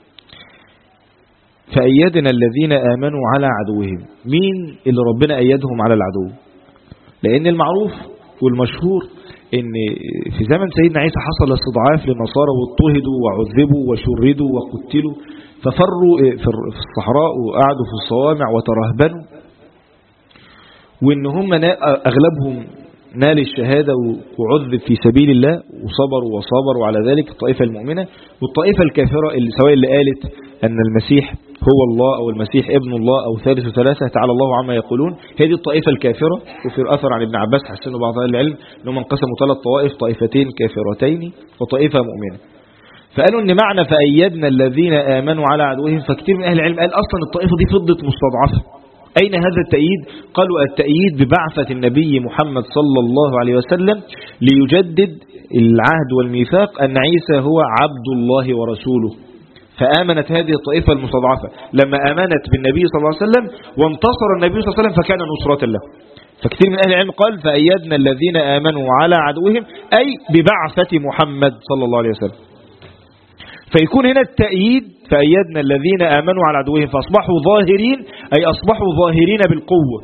فأيدنا الذين آمنوا على عدوهم، مين اللي ربنا أيدهم على العدو؟ لأن المعروف والمشهور ان في زمن سيدنا عيسى حصل استضعاف للنصارى واضطهدوا وعذبوا وشردوا وقتلوا، ففروا في الصحراء وقعدوا في الصوامع وترهبنوا، وان هم اغلبهم نال الشهادة وعذب في سبيل الله وصبروا على ذلك، الطائفة المؤمنة. والطائفة الكافرة اللي سواء اللي قالت أن المسيح هو الله أو المسيح ابن الله أو ثالث ثلاثة تعالى الله عما يقولون، هذه الطائفة الكافرة. وفي أثر عن ابن عباس حسنوا بعض أهل العلم أنهم انقسموا 3 طوائف، طائفتين كافرتين وطائفة مؤمنة. فقالوا أن معنى فأيدنا الذين آمنوا على عدوهم، فكتير من أهل العلم قال أصلا الطائفة دي فضت مستضعفة. أين هذا التأييد؟ قالوا التأييد ببعثة النبي محمد صلى الله عليه وسلم ليجدد العهد والميثاق أن عيسى هو عبد الله ورسوله. فآمنت هذه الطائفة المستضعفة لما آمنت بالنبي صلى الله عليه وسلم وانتصر النبي صلى الله عليه وسلم فكان نصرة له. فكثير من أهل العلم قال فأيدنا الذين آمنوا على عدوهم أي ببعثة محمد صلى الله عليه وسلم. فيكون هنا التأييد فأيدنا الذين آمنوا على عدوهم فأصبحوا ظاهرين، أي أصبحوا ظاهرين بالقوة.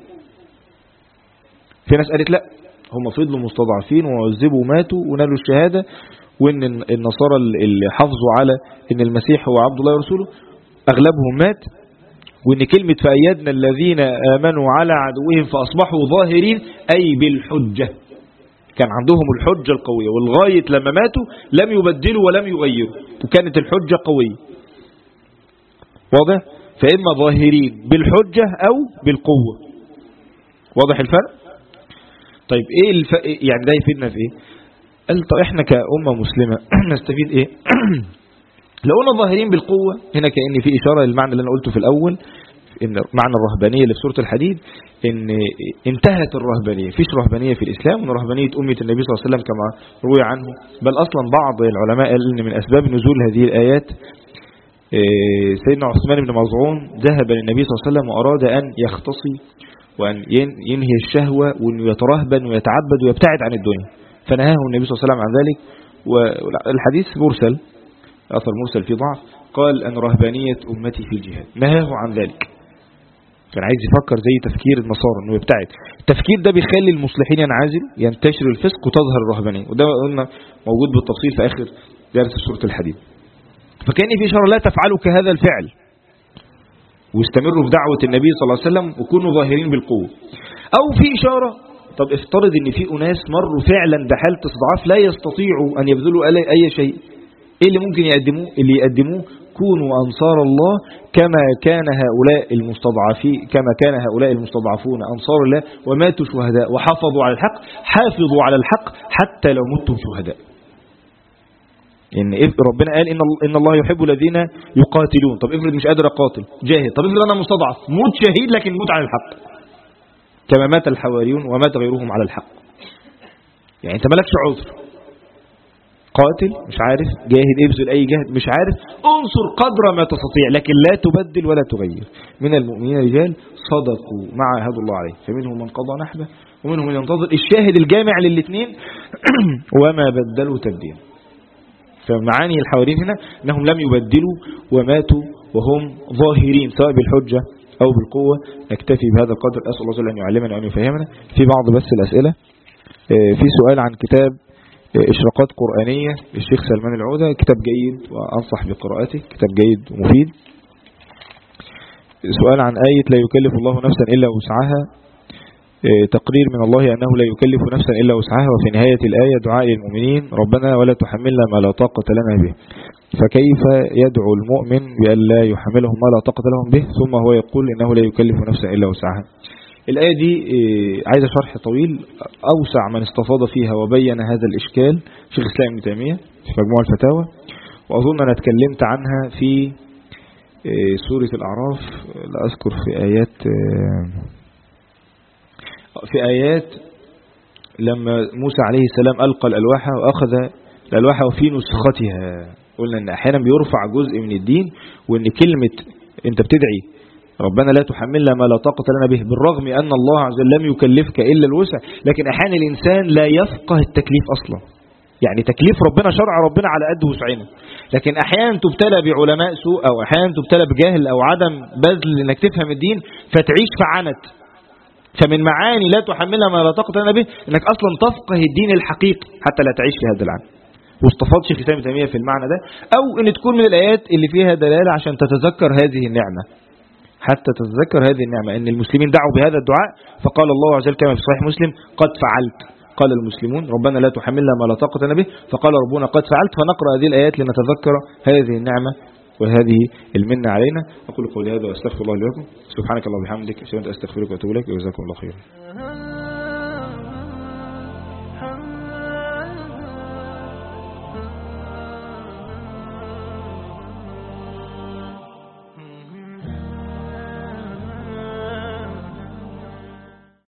في ناس قالت لا، هم فضلوا مستضعفين وعذبوا وماتوا ونالوا الشهادة، وإن النصارى اللي حافظوا على إن المسيح هو عبد الله ورسوله أغلبهم مات، وإن كلمة فأيدنا الذين آمنوا على عدوهم فأصبحوا ظاهرين أي بالحجة، كان عندهم الحجة القوية، والغاية لما ماتوا لم يبدلوا ولم يغيروا، وكانت الحجة قوية. واضح؟ فإما ظاهرين بالحجة أو بالقوة. واضح الفرق؟ طيب إيه يعني ده يفيدنا في إيه؟ قال طب إحنا كأمة مسلمة نستفيد إيه؟ لو قلنا ظاهرين بالقوة هنا كأن في إشارة للمعنى اللي أنا قلته في الأول، إن معنى الرهبانية اللي في سورة الحديد، إن انتهت الرهبانية، فيش رهبانية في الإسلام، وإن رهبانية أمة النبي صلى الله عليه وسلم كما روي عنه. بل أصلا بعض العلماء قال إن من أسباب نزول هذه الآيات سيدنا عثمان بن مظعون ذهب للنبي صلى الله عليه وسلم وأراد أن يختصي وأن ينهي الشهوة وأن يترهبن ويتعبد ويبتعد عن الدنيا، فنهاه النبي صلى الله عليه وسلم عن ذلك. والحديث مرسل، أثر مرسل في ضعف، قال أن رهبانية أمتي في الجهاد، نهاه عن ذلك. كان عايز يفكر زي تفكير النصارى انه يبتعد. التفكير ده بيخلي المصلحين ينعزلوا، ينتشر الفسق وتظهر الرهبانية، وده قلنا موجود بالتفصيل في آخر درس سورة الحديد. فكان في إشارة لا تفعلوا كهذا الفعل، واستمروا في دعوة النبي صلى الله عليه وسلم وكونوا ظاهرين بالقوة. أو في إشارة، طب افترض ان في أناس مروا فعلا بحالة استضعاف لا يستطيعوا أن يبذلوا أي شيء، ايه اللي ممكن يقدموه؟ اللي يقدموه كونوا أنصار الله كما كان هؤلاء المستضعفون أنصار الله وماتوا شهداء وحافظوا على الحق. حافظوا على الحق حتى لو متم شهداء. إن ربنا قال إن الله يحب الذين يقاتلون. طب افرض مش قادر أقاتل، جاهد. طب افرض أنا مستضعف، موت شهيد لكن موت على الحق كما مات الحواريون ومات غيرهم على الحق. يعني أنت مالكش عذر، قاتل مش عارف، جاهد ابذل أي جهد مش عارف، انصر قدر ما تستطيع، لكن لا تبدل ولا تغير. من المؤمنين رجال صدقوا ما عاهدوا الله عليه فمنهم من قضى نحبه ومنهم من ينتظر. الشاهد الجامع للاثنين وما بدلوا تبديلا. فمعاني الحواريين هنا أنهم لم يبدلوا وماتوا وهم ظاهرين سواء بالحجة أو بالقوة. نكتفي بهذا القدر. أسأل الله جل أن يعلمنا وأن يفهمنا. في بعض بس الأسئلة. في سؤال عن كتاب إشراقات قرآنية للشيخ سلمان العودة، كتاب جيد وأنصح بقراءته، كتاب جيد ومفيد. سؤال عن آية لا يكلف الله نفسا إلا وسعها، تقرير من الله أنه لا يكلف نفسا إلا وسعها، وفي نهاية الآية دعاء للمؤمنين ربنا ولا تحملنا ما لا طاقة لنا به. فكيف يدعو المؤمن بأن لا يحملهم ما لا طاقة لهم به ثم هو يقول إنه لا يكلف نفسا إلا وسعها؟ الآية دي عايزة شرح طويل، أوسع من استفاض فيها وبين هذا الإشكال شيخ الإسلام ابن تيمية في مجموع الفتاوى، وأظن أنا اتكلمت عنها في سورة الأعراف. لا أذكر في آيات لما موسى عليه السلام ألقى الألواح وأخذ الألواح وفي نسختها، قلنا أن أحيانا بيرفع جزء من الدين، وأن كلمة أنت بتدعي ربنا لا تحملنا ما لا طاقة لنا به، بالرغم أن الله عز وجل لم يكلفك إلا الوسع، لكن أحيانا الإنسان لا يفقه التكليف أصلا. يعني تكليف ربنا شرع ربنا على قد وسعنا، لكن أحيانا تبتلى بعلماء سوء أو أحيانا تبتلى بجهل أو عدم بذل إنك تفهم الدين فتعيش في عنت. فمن معاني لا تحملها ما لا طاقة لنا به إنك أصلا تفقه الدين الحقيقي حتى لا تعيش في هذا العنت. واستفاض شيخ الإسلام ابن تيمية في المعنى ده، أو إن تكون من الآيات اللي فيها دلالة عشان تتذكر هذه النعمة، حتى تتذكر هذه النعمة أن المسلمين دعوا بهذا الدعاء فقال الله عز وجل كما في صحيح مسلم قد فعلت. قال المسلمون ربنا لا تحملنا ما لا طاقة لنا به، فقال ربنا قد فعلت. فنقرأ هذه الآيات لنتذكر هذه النعمة وهذه المنة علينا. أقول قولي هذا وأستغفر الله لكم. سبحانك الله وبحمدك أشهد أن لا إله إلا أنت أستغفرك وأتوب إليك. وجزاكم الله خيرا.